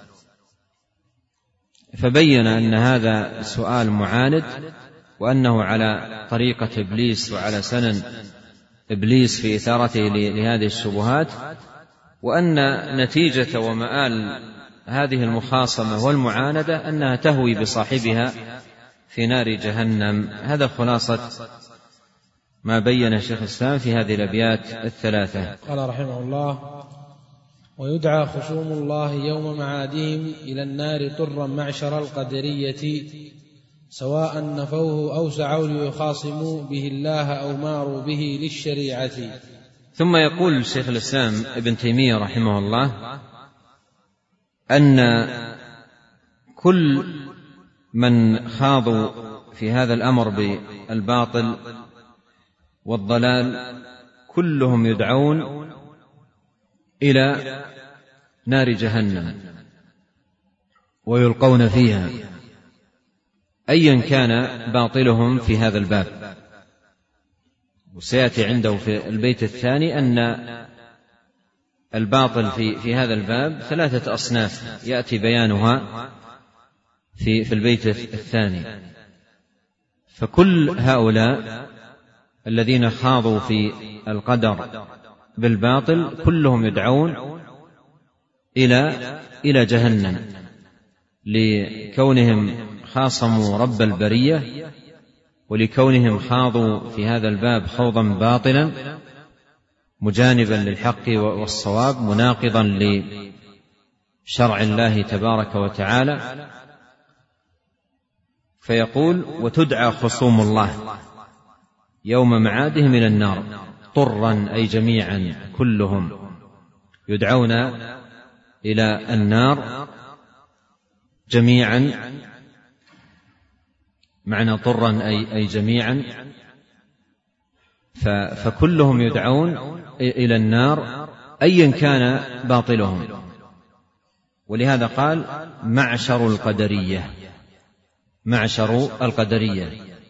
Speaker 1: فبين أن هذا سؤال معاند، وأنه على طريقة إبليس وعلى سنن إبليس في إثارته لهذه الشبهات، وأن نتيجة ومآل هذه المخاصمة والمعاندة أنها تهوي بصاحبها في نار جهنم. هذا خلاصة ما بين شيخ الإسلام في هذه الأبيات الثلاثة.
Speaker 2: قال رحمه الله: ويدعى خصوم الله يوم معادهم إلى النار طرا معشر القدرية، سواء نفوه أو سعوا ليخاصموا به الله أو ماروا به للشريعة.
Speaker 1: ثم يقول شيخ الإسلام ابن تيمية رحمه الله أن كل من خاضوا في هذا الأمر بالباطل والضلال كلهم يدعون إلى نار جهنم ويلقون فيها أيا كان باطلهم في هذا الباب. وسيأتي عنده في البيت الثاني أن الباطل في, في هذا الباب ثلاثة أصناف يأتي بيانها في, في البيت الثاني. فكل هؤلاء الذين خاضوا في القدر بالباطل كلهم يدعون إلى إلى جهنم، لكونهم خاصموا رب البرية، ولكونهم خاضوا في هذا الباب خوضا باطلا مجانبا للحق والصواب مناقضا لشرع الله تبارك وتعالى. فيقول: وتدعى خصوم الله يوم معادهم إلى النار طرا أي جميعا، كلهم يدعون إلى النار جميعا. معنى طرا أي, أي جميعا، فكلهم يدعون إلى النار أيا كان باطلهم. ولهذا قال معشر القدرية، معشر القدرية.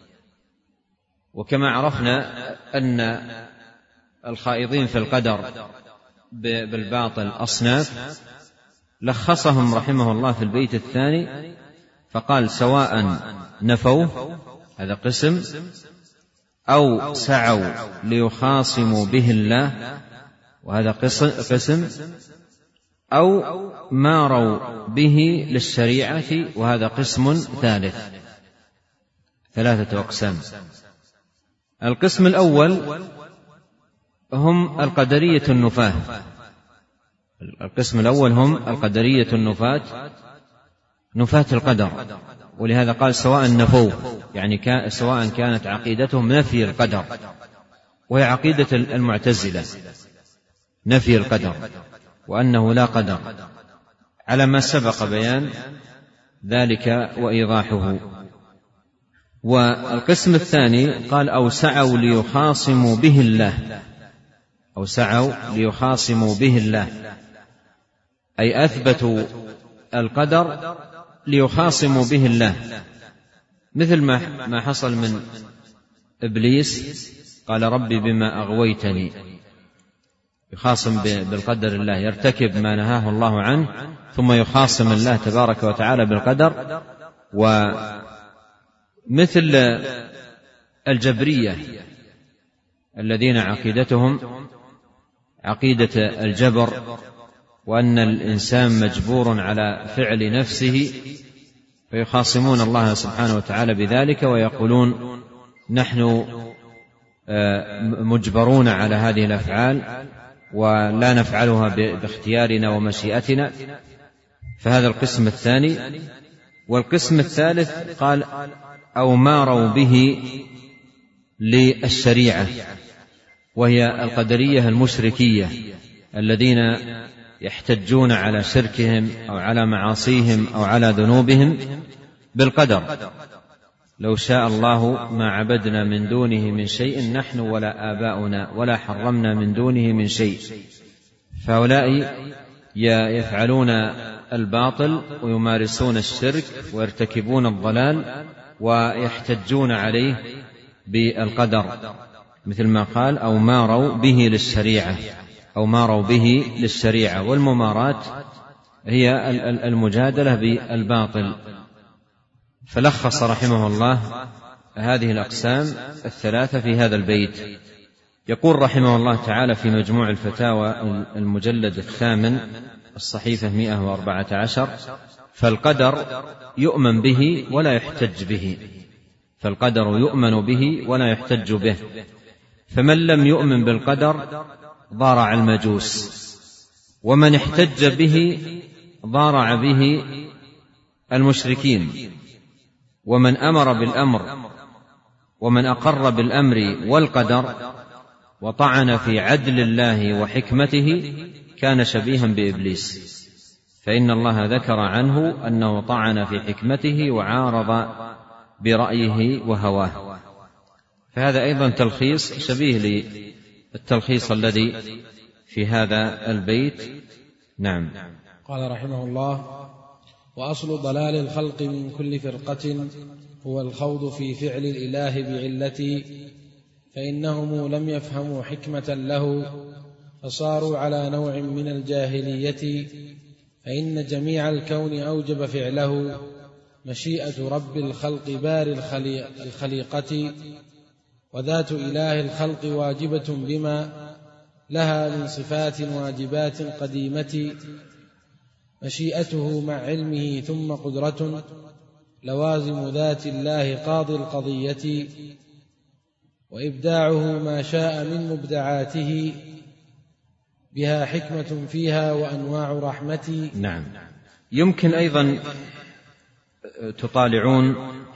Speaker 1: وكما عرفنا أن الخائضين في القدر بالباطل أصناف، لخصهم رحمه الله في البيت الثاني فقال: سواء نفوه، هذا قسم، أو سعوا ليخاصموا به الله، وهذا قسم، أو ماروا به للشريعة وهذا قسم ثالث. ثلاثة أقسام. القسم الأول هم القدرية النفاة. القسم الأول هم القدرية النفاة، نفاة القدر، ولهذا قال سواء نفوا، يعني سواء كانت عقيدتهم نفي القدر، وهي عقيدة المعتزلة، نفي القدر وأنه لا قدر، على ما سبق بيان ذلك وإيضاحه. والقسم الثاني قال أو سعوا ليخاصموا به الله، أو سعوا ليخاصموا به الله، أي أثبتوا القدر ليخاصموا به الله، مثل ما حصل من إبليس، قال ربي بما أغويتني، يخاصم بالقدر الله، يرتكب ما نهاه الله عنه ثم يخاصم الله تبارك وتعالى بالقدر. ومثل الجبرية الذين عقيدتهم عقيدة الجبر، وأن الإنسان مجبور على فعل نفسه، فيخاصمون الله سبحانه وتعالى بذلك ويقولون نحن مجبرون على هذه الأفعال ولا نفعلها باختيارنا ومشيئتنا. فهذا القسم الثاني. والقسم الثالث قال أو ماروا به للشريعة، وهي القدرية المشركية الذين يحتجون على شركهم أو على معاصيهم أو على ذنوبهم بالقدر، لو شاء الله ما عبدنا من دونه من شيء نحن ولا آباؤنا ولا حرمنا من دونه من شيء. فهؤلاء يفعلون الباطل ويمارسون الشرك ويرتكبون الضلال ويحتجون عليه بالقدر، مثل ما قال أو ماروا به للشريعة، أو ماروا به للشريعة. والممارات هي المجادلة بالباطل. فلخص رحمه الله هذه الأقسام الثلاثة في هذا البيت. يقول رحمه الله تعالى في مجموع الفتاوى المجلد الثامن الصحيفة مئة وأربعة عشر: فالقدر يؤمن به ولا يحتج به، فالقدر يؤمن به ولا يحتج به. فمن لم يؤمن بالقدر ضارع المجوس، ومن احتج به ضارع به المشركين. ومن أمر بالأمر ومن أقر بالأمر والقدر وطعن في عدل الله وحكمته كان شبيها بإبليس، فإن الله ذكر عنه أنه طعن في حكمته وعارض برأيه وهواه. فهذا أيضا تلخيص شبيه للتلخيص الذي في هذا البيت. نعم.
Speaker 2: قال رحمه الله: وأصل ضلال الخلق من كل فرقة هو الخوض في فعل الإله بعلته، فإنهم لم يفهموا حكمة له فصاروا على نوع من الجاهلية، فإن جميع الكون أوجب فعله مشيئة رب الخلق بار الخليقة، وذات إله الخلق واجبة بما لها من صفات واجبات قديمة، مشيئته مع علمه ثم قدرة، لوازم ذات الله قاضي القضية، وإبداعه ما شاء من مبدعاته، بها حكمة فيها وأنواع رحمة.
Speaker 1: نعم. يمكن أيضا تطالعون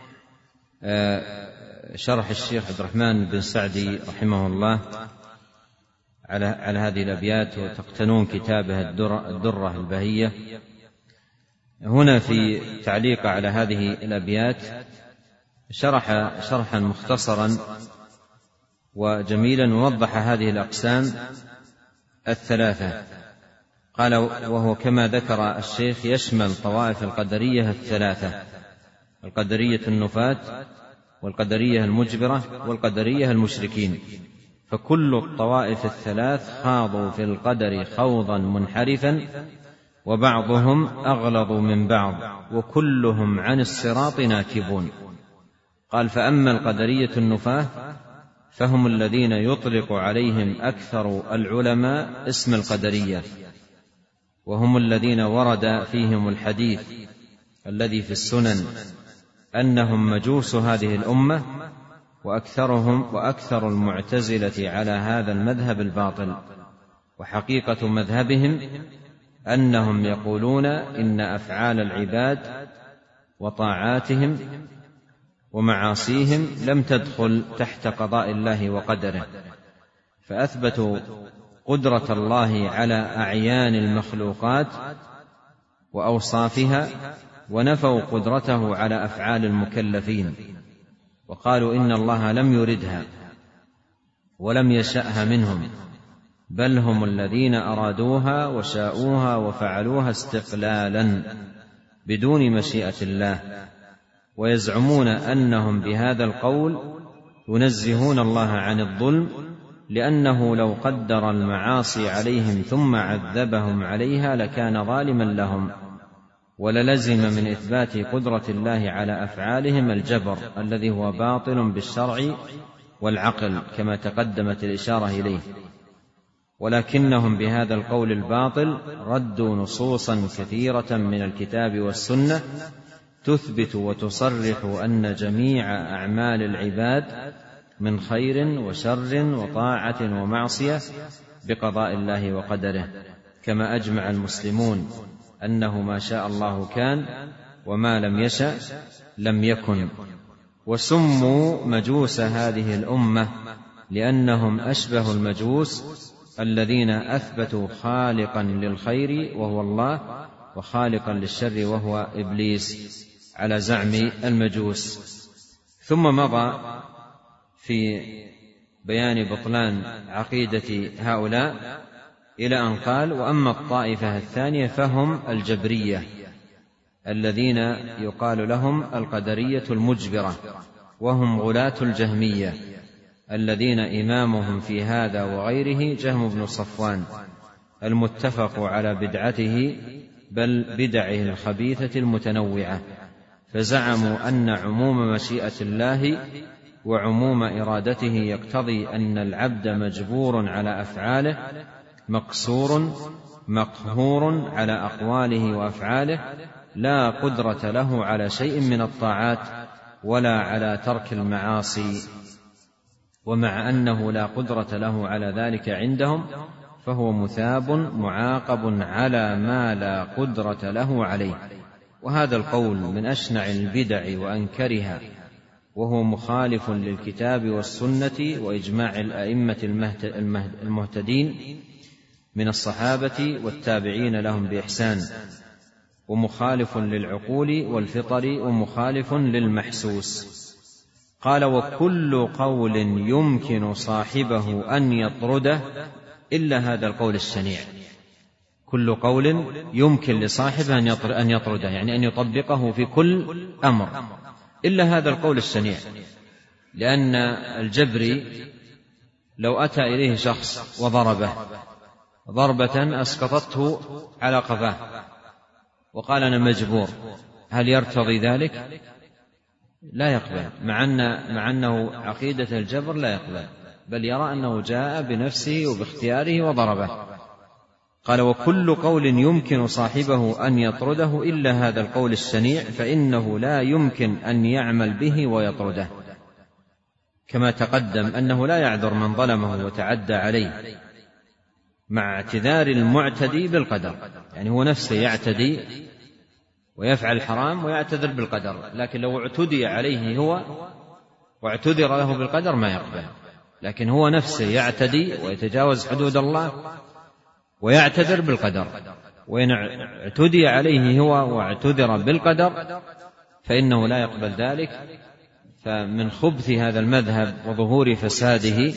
Speaker 1: شرح الشيخ عبد الرحمن بن سعدي رحمه الله على على هذه الأبيات، وتقتنون كتابه الدرة البهية. هنا في تعليق على هذه الأبيات شرح شرحا مختصرا وجميلا، ووضح هذه الأقسام الثلاثة. قال: وهو كما ذكر الشيخ يشمل طوائف القدرية الثلاثة: القدرية النفاة، والقدرية المجبرة، والقدرية المشركين. فكل الطوائف الثلاث خاضوا في القدر خوضا منحرفا، وبعضهم أغلظ من بعض، وكلهم عن الصراط ناكبون. قال: فأما القدرية النفاة فهم الذين يطلق عليهم أكثر العلماء اسم القدرية، وهم الذين ورد فيهم الحديث الذي في السنن أنهم مجوس هذه الأمة، وأكثرهم وأكثر المعتزلة على هذا المذهب الباطل. وحقيقة مذهبهم أنهم يقولون إن أفعال العباد وطاعاتهم ومعاصيهم لم تدخل تحت قضاء الله وقدره، فأثبتوا قدرة الله على أعيان المخلوقات وأوصافها، ونفوا قدرته على أفعال المكلفين، وقالوا إن الله لم يردها ولم يشأها منهم، بل هم الذين أرادوها وشاءوها وفعلوها استقلالا بدون مشيئة الله. ويزعمون أنهم بهذا القول ينزهون الله عن الظلم، لأنه لو قدر المعاصي عليهم ثم عذبهم عليها لكان ظالما لهم، وللزم من إثبات قدرة الله على أفعالهم الجبر الذي هو باطل بالشرع والعقل كما تقدمت الإشارة إليه. ولكنهم بهذا القول الباطل ردوا نصوصا كثيرة من الكتاب والسنة تثبت وتصرح أن جميع أعمال العباد من خير وشر وطاعة ومعصية بقضاء الله وقدره، كما أجمع المسلمون أنه ما شاء الله كان وما لم يشأ لم يكن. وسموا مجوس هذه الأمة لأنهم أشبه المجوس الذين أثبتوا خالقا للخير وهو الله، وخالقا للشر وهو إبليس، على زعم المجوس. ثم مضى في بيان بطلان عقيدة هؤلاء إلى أن قال: وأما الطائفة الثانية فهم الجبرية الذين يقال لهم القدرية المجبرة، وهم غلاة الجهمية الذين إمامهم في هذا وغيره جهم بن صفوان المتفق على بدعته بل بدعه الخبيثة المتنوعة، فزعموا أن عموم مشيئة الله وعموم إرادته يقتضي أن العبد مجبور على أفعاله مقصور مقهور على أقواله وأفعاله، لا قدرة له على شيء من الطاعات ولا على ترك المعاصي. ومع أنه لا قدرة له على ذلك عندهم، فهو مثاب معاقب على ما لا قدرة له عليه. وهذا القول من أشنع البدع وأنكرها، وهو مخالف للكتاب والسنة وإجماع الأئمة المهتدين من الصحابة والتابعين لهم بإحسان، ومخالف للعقول والفطر، ومخالف للمحسوس. قال: وكل قول يمكن صاحبه أن يطرده إلا هذا القول الشنيع. كل قول يمكن لصاحبه أن يطرده، يعني أن يطبقه في كل أمر، إلا هذا القول الشنيع. لأن الجبري لو أتى إليه شخص وضربه ضربة أسقطته على قفاه وقال: أنا مجبور، هل يرتضي ذلك؟ لا يقبل، مع, أن مع أنه عقيدة الجبر لا يقبل، بل يرى أنه جاء بنفسه وباختياره وضربه. قال: وكل قول يمكن صاحبه أن يطرده إلا هذا القول الشنيع، فإنه لا يمكن أن يعمل به ويطرده، كما تقدم أنه لا يعذر من ظلمه وتعدى عليه، مع اعتذار المعتدي بالقدر. يعني هو نفسه يعتدي ويفعل الحرام ويعتذر بالقدر، لكن لو اعتدي عليه هو واعتذر له بالقدر ما يقبل. لكن هو نفسه يعتدي ويتجاوز حدود الله ويعتذر بالقدر، وإن اعتدي عليه هو واعتذر بالقدر فإنه لا يقبل ذلك. فمن خبث هذا المذهب وظهور فساده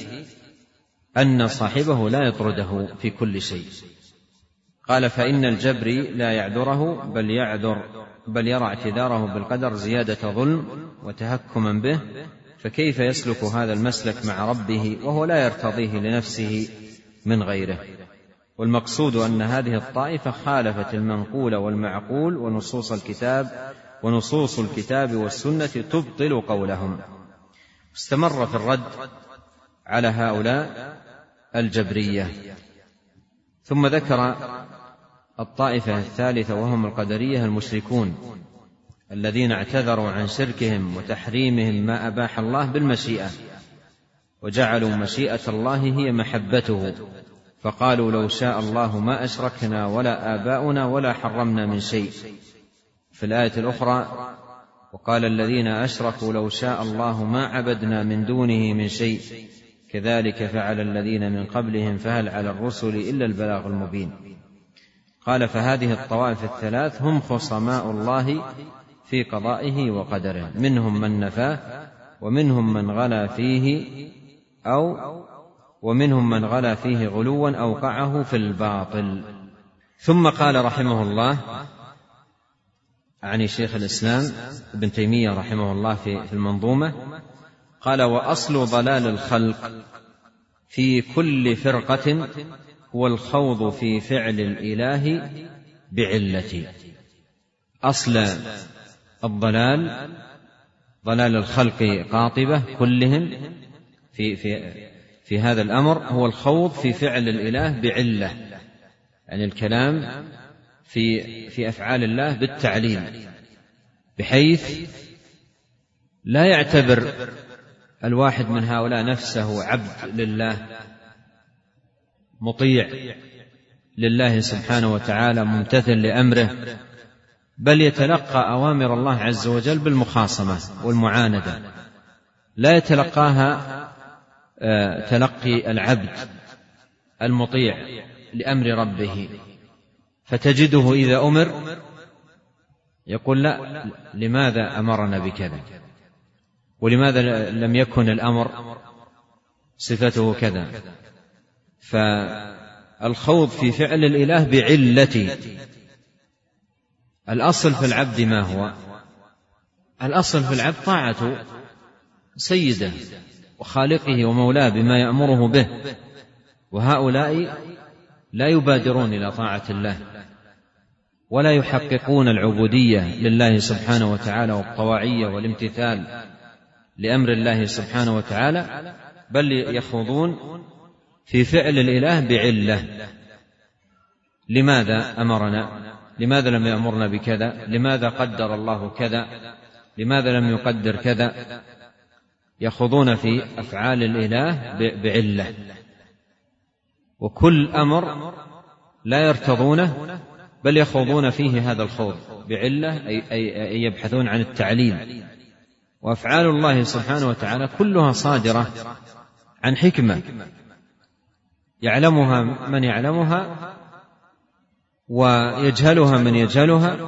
Speaker 1: أن صاحبه لا يطرده في كل شيء. قال: فإن الجبري لا يعذره بل يعذر بل يرى اعتذاره بالقدر زيادة ظلم وتهكما به، فكيف يسلك هذا المسلك مع ربه وهو لا يرتضيه لنفسه من غيره؟ والمقصود أن هذه الطائفة خالفت المنقول والمعقول ونصوص الكتاب ونصوص الكتاب والسنة تبطل قولهم. استمر في الرد على هؤلاء الجبرية. ثم ذكر الطائفة الثالثة وهم القدرية المشركون الذين اعتذروا عن شركهم وتحريمهم ما أباح الله بالمشيئة، وجعلوا مشيئة الله هي محبته، فقالوا لو شاء الله ما أشركنا ولا آباؤنا ولا حرمنا من شيء. في الآية الأخرى وقال الذين أشركوا لو شاء الله ما عبدنا من دونه من شيء كذلك فعل الذين من قبلهم فهل على الرسل إلا البلاغ المبين. قال فهذه الطوائف الثلاث هم خصماء الله في قضائه وقدره، منهم من نفاه ومنهم من غلا فيه أو ومنهم من غلا فيه غلوا أوقعه في الباطل. ثم قال رحمه الله عن شيخ الإسلام ابن تيمية رحمه الله في المنظومة، قال وأصل ضلال الخلق في كل فرقة هو الخوض في فعل الإله بعلة. أصل الضلال ضلال الخلق قاطبة كلهم في, في, في هذا الأمر هو الخوض في فعل الإله بعلة، يعني الكلام في, في أفعال الله بالتعليل، بحيث لا يعتبر الواحد من هؤلاء نفسه عبد لله مطيع لله سبحانه وتعالى ممتثل لأمره، بل يتلقى أوامر الله عز وجل بالمخاصمة والمعاندة، لا يتلقاها تلقي العبد المطيع لأمر ربه. فتجده إذا أمر يقول لا، لماذا أمرنا بكذا، ولماذا لم يكن الأمر صفته كذا. فالخوض في فعل الإله بعلة. الأصل في العبد ما هو؟ الأصل في العبد طاعة سيده وخالقه ومولاه بما يأمره به، وهؤلاء لا يبادرون إلى طاعة الله ولا يحققون العبودية لله سبحانه وتعالى والطواعية والامتثال لأمر الله سبحانه وتعالى، بل يخوضون في فعل الإله بعلة. لماذا أمرنا؟ لماذا لم يأمرنا بكذا؟ لماذا قدر الله كذا؟ لماذا لم يقدر كذا؟ يخوضون في أفعال الإله بعلة، وكل أمر لا يرتضونه بل يخوضون فيه هذا الخوض بعلة، أي يبحثون عن التعليل. وأفعال الله سبحانه وتعالى كلها صادرة عن حكمة يعلمها من يعلمها ويجهلها من يجهلها،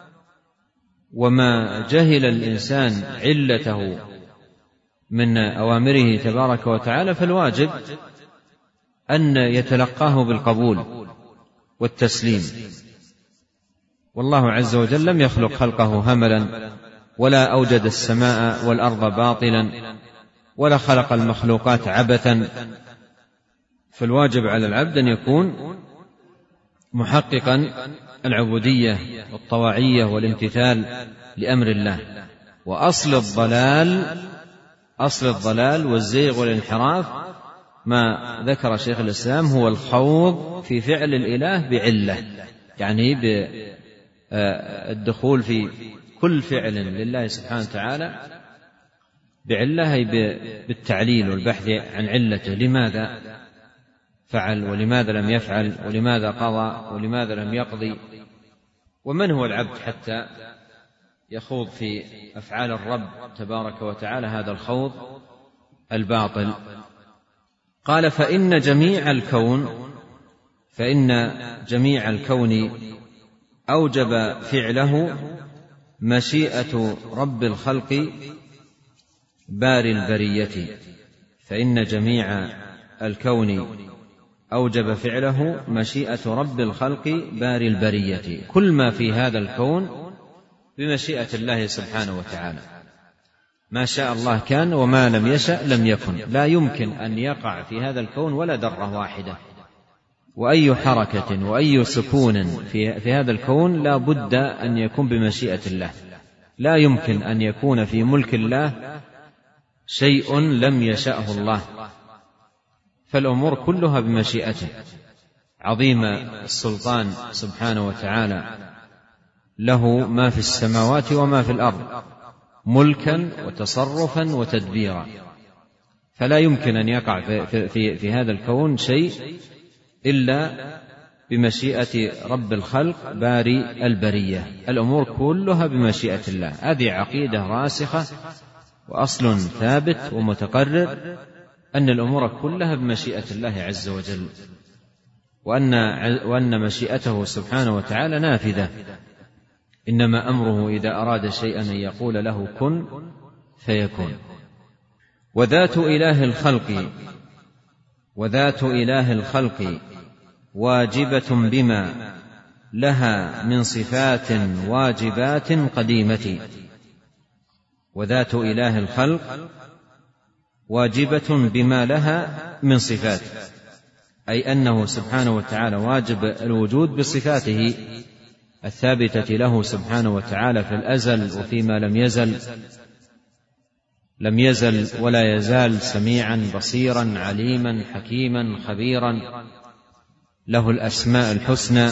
Speaker 1: وما جهل الإنسان علته من أوامره تبارك وتعالى فالواجب أن يتلقاه بالقبول والتسليم. والله عز وجل لم يخلق خلقه هملا، ولا أوجد السماء والأرض باطلا، ولا خلق المخلوقات عبثا. فالواجب على العبد أن يكون محققا العبودية والطواعية والامتثال لأمر الله. وأصل الضلال أصل الضلال والزيغ والانحراف ما ذكر شيخ الإسلام هو الخوض في فعل الإله بعلة، يعني بالدخول في كل فعل لله سبحانه وتعالى بعلة، هي بالتعليل والبحث عن علته، لماذا فعل ولماذا لم يفعل ولماذا قضى ولماذا لم يقضي، ومن هو العبد حتى يخوض في أفعال الرب تبارك وتعالى هذا الخوض الباطل. قال فإن جميع الكون فإن جميع الكون أوجب فعله مشيئة رب الخلق باري البرية. فإن جميع الكون أوجب فعله مشيئة رب الخلق باري البرية، كل ما في هذا الكون بمشيئة الله سبحانه وتعالى، ما شاء الله كان وما لم يشأ لم يكن. لا يمكن أن يقع في هذا الكون ولا ذرة واحدة، وأي حركة وأي سكون في, في هذا الكون لا بد أن يكون بمشيئة الله. لا يمكن أن يكون في ملك الله شيء لم يشأه الله فالأمور كلها بمشيئته. عظيم السلطان سبحانه وتعالى، له ما في السماوات وما في الأرض ملكا وتصرفا وتدبيرا، فلا يمكن أن يقع في, في, في هذا الكون شيء إلا بمشيئة رب الخلق باري البرية. الأمور كلها بمشيئة الله. هذه عقيدة راسخة وأصل ثابت ومتقرر، أن الأمور كلها بمشيئة الله عز وجل، وأن, وأن مشيئته سبحانه وتعالى نافذة. إنما أمره إذا أراد شيئا أن يقول له كن فيكون. وذات إله الخلق وذات إله الخلق واجبة بما لها من صفات واجبات قديمة. وذات إله الخلق واجبة بما لها من صفات، أي أنه سبحانه وتعالى واجب الوجود بصفاته الثابتة له سبحانه وتعالى في الأزل وفيما لم يزل لم يزل ولا يزال سميعا بصيرا عليما حكيما خبيرا، له الأسماء الحسنى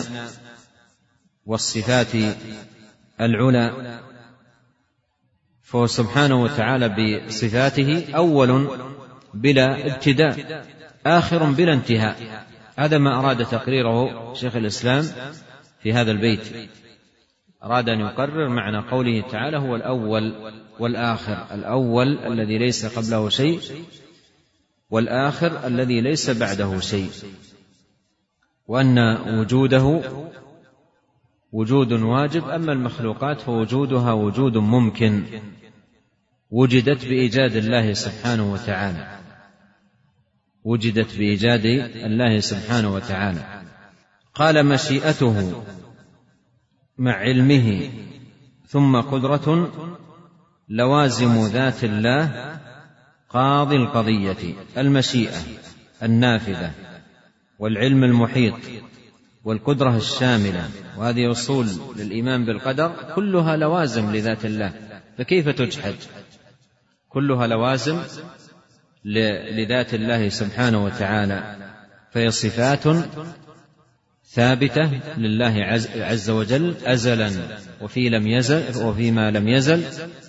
Speaker 1: والصفات العلى. فهو سبحانه وتعالى بصفاته أول بلا ابتداء، آخر بلا انتهاء. هذا ما أراد تقريره شيخ الإسلام في هذا البيت. أراد أن يقرر معنى قوله تعالى هو الأول والآخر، الأول الذي ليس قبله شيء، والآخر الذي ليس بعده شيء، وأن وجوده وجود واجب، أما المخلوقات فوجودها وجود ممكن، وجدت بإيجاد الله سبحانه وتعالى وجدت بإيجاد الله سبحانه وتعالى. قال مشيئته مع علمه ثم قدرة لوازم ذات الله قاضي القضية. المشيئة النافذة والعلم المحيط والقدرة الشاملة، وهذه أصول للإيمان بالقدر، كلها لوازم لذات الله، فكيف تجحد؟ كلها لوازم لذات الله سبحانه وتعالى، فهي صفات ثابتة لله عز وجل أزلا وفي لم يزل وفيما لم يزل،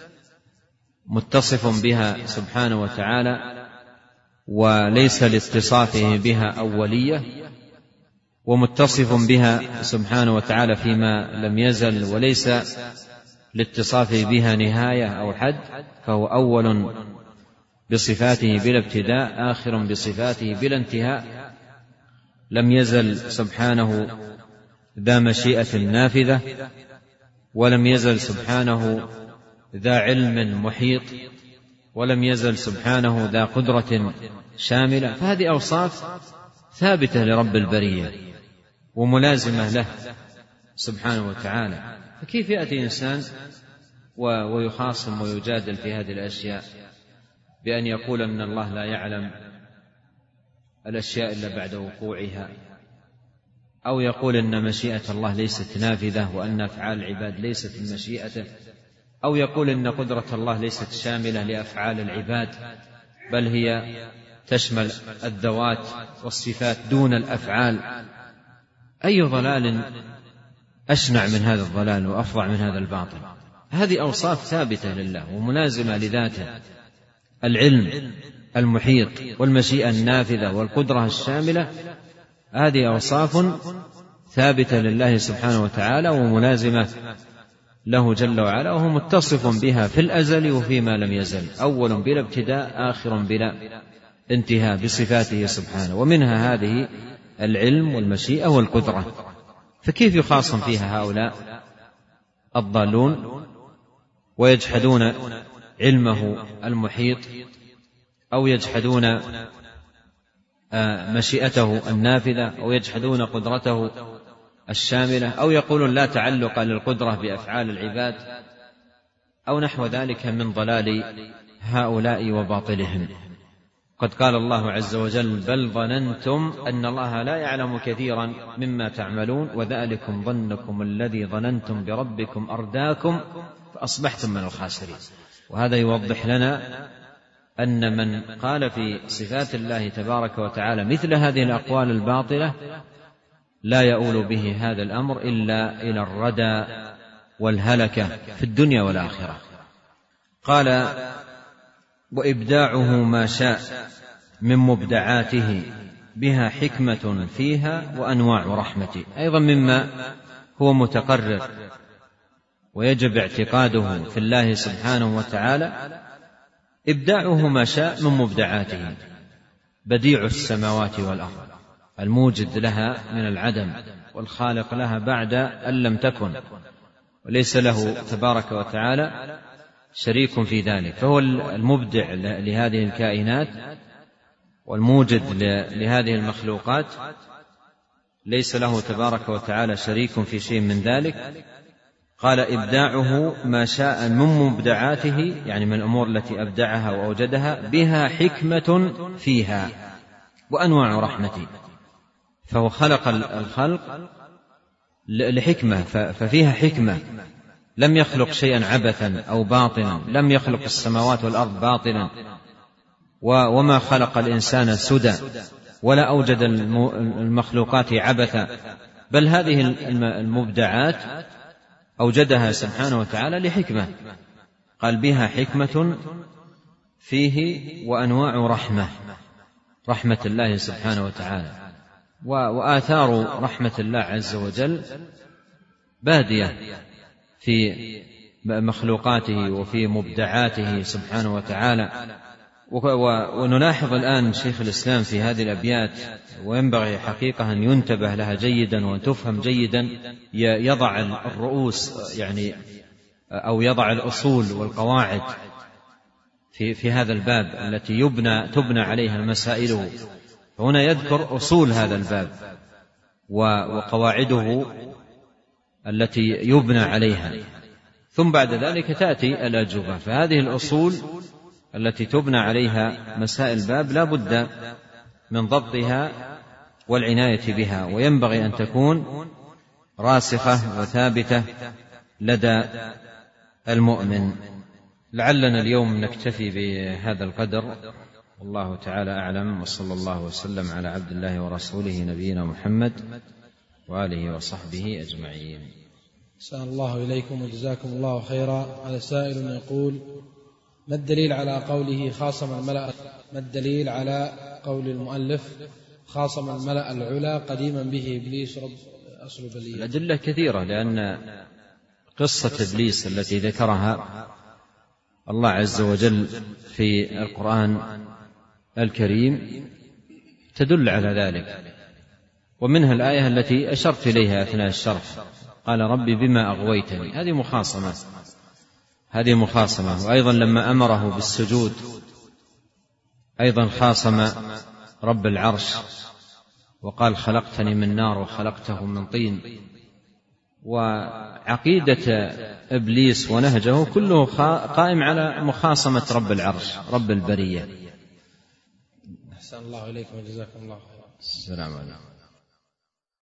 Speaker 1: متصف بها سبحانه وتعالى وليس لاتصافه بها أولية، ومتصف بها سبحانه وتعالى فيما لم يزل وليس لاتصافه بها نهاية أو حد، فهو أول بصفاته بلا ابتداء، آخر بصفاته بلا انتهاء، لم يزل سبحانه ذا مشيئة نافذة، ولم يزل سبحانه ذا علم محيط، ولم يزل سبحانه ذا قدرة شاملة. فهذه أوصاف ثابتة لرب البرية وملازمة له سبحانه وتعالى، فكيف يأتي إنسان ويخاصم ويجادل في هذه الأشياء بأن يقول أن الله لا يعلم الأشياء إلا بعد وقوعها، أو يقول أن مشيئة الله ليست نافذة وأن أفعال العباد ليست من مشيئته، أو يقول أن قدرة الله ليست شاملة لأفعال العباد بل هي تشمل الذوات والصفات دون الأفعال. أي ضلال أشنع من هذا الضلال وأفظع من هذا الباطل؟ هذه أوصاف ثابتة لله وملازمة لذاته، العلم المحيط والمشيئة النافذة والقدرة الشاملة، هذه أوصاف ثابتة لله سبحانه وتعالى وملازمة له جل وعلا، وهو متصف بها في الأزل وفيما لم يزل، أول بلا ابتداء آخر بلا انتهاء بصفاته سبحانه، ومنها هذه العلم والمشيئة والقدرة. فكيف يخاصم فيها هؤلاء الضالون ويجحدون علمه المحيط، أو يجحدون مشيئته النافذة، أو يجحدون قدرته الشاملة، أو يقولون لا تعلق للقدرة بأفعال العباد، أو نحو ذلك من ضلال هؤلاء وباطلهم. قد قال الله عز وجل بل ظننتم أن الله لا يعلم كثيرا مما تعملون وذلكم ظنكم الذي ظننتم بربكم أرداكم فأصبحتم من الخاسرين. وهذا يوضح لنا أن من قال في صفات الله تبارك وتعالى مثل هذه الأقوال الباطلة لا يؤول به هذا الأمر إلا إلى الردى والهلكة في الدنيا والآخرة. قال: وإبداعه ما شاء من مبدعاته بها حكمة فيها وأنواع رحمة. أيضا مما هو متقرر ويجب اعتقاده في الله سبحانه وتعالى إبداعه ما شاء من مبدعاته، بديع السماوات والأرض، الموجد لها من العدم والخالق لها بعد أن لم تكن، وليس له تبارك وتعالى شريك في ذلك، فهو المبدع لهذه الكائنات والموجد لهذه المخلوقات، ليس له تبارك وتعالى شريك في شيء من ذلك. قال: إبداعه ما شاء من مبدعاته، يعني من الأمور التي أبدعها وأوجدها، بها حكمة فيها وأنواع رحمته، فهو خلق الخلق لحكمة، ففيها حكمة، لم يخلق شيئا عبثا أو باطلا، لم يخلق السماوات والأرض باطلا، وما خلق الإنسان سدى، ولا أوجد المخلوقات عبثا، بل هذه المبدعات أوجدها سبحانه وتعالى لحكمة. قال: بها حكمة فيه وأنواع رحمة، رحمة الله سبحانه وتعالى، وآثار رحمة الله عز وجل بادية في مخلوقاته وفي مبدعاته سبحانه وتعالى. ونلاحظ الآن شيخ الإسلام في هذه الأبيات، وينبغي حقيقة أن ينتبه لها جيدا وأن تفهم جيدا، يضع الرؤوس يعني أو يضع الأصول والقواعد في, في هذا الباب التي يبنى تبنى عليها مسائله. هنا يذكر أصول هذا الباب وقواعده التي يبنى عليها، ثم بعد ذلك تأتي الأجوبة. فهذه الأصول التي تبنى عليها مسائل الباب لا بد من ضبطها والعناية بها، وينبغي أن تكون راسخة وثابتة لدى المؤمن. لعلنا اليوم نكتفي بهذا القدر، والله تعالى أعلم، وصلى الله وسلم على عبد الله ورسوله نبينا محمد وآله وصحبه أجمعين.
Speaker 2: أحسن الله إليكم وجزاكم الله خيرا. هذا سائل يقول: ما الدليل على قوله خاصم الملأ ما الدليل على قول المؤلف خاصم الملأ العلا قديما به إبليس رب أصل بلية؟
Speaker 1: الأدلة كثيرة، لأن قصة إبليس التي ذكرها الله عز وجل في القرآن الكريم تدل على ذلك، ومنها الآية التي أشرت إليها أثناء الشرح: قال ربي بما أغويتني. هذه مخاصمة هذه مخاصمة وأيضا لما أمره بالسجود أيضا خاصم رب العرش وقال: خلقتني من نار وخلقته من طين. وعقيدة إبليس ونهجه كله قائم على مخاصمة رب العرش رب البرية.
Speaker 2: أحسن الله إليكم وجزاكم الله خيرا.
Speaker 1: السلام عليكم.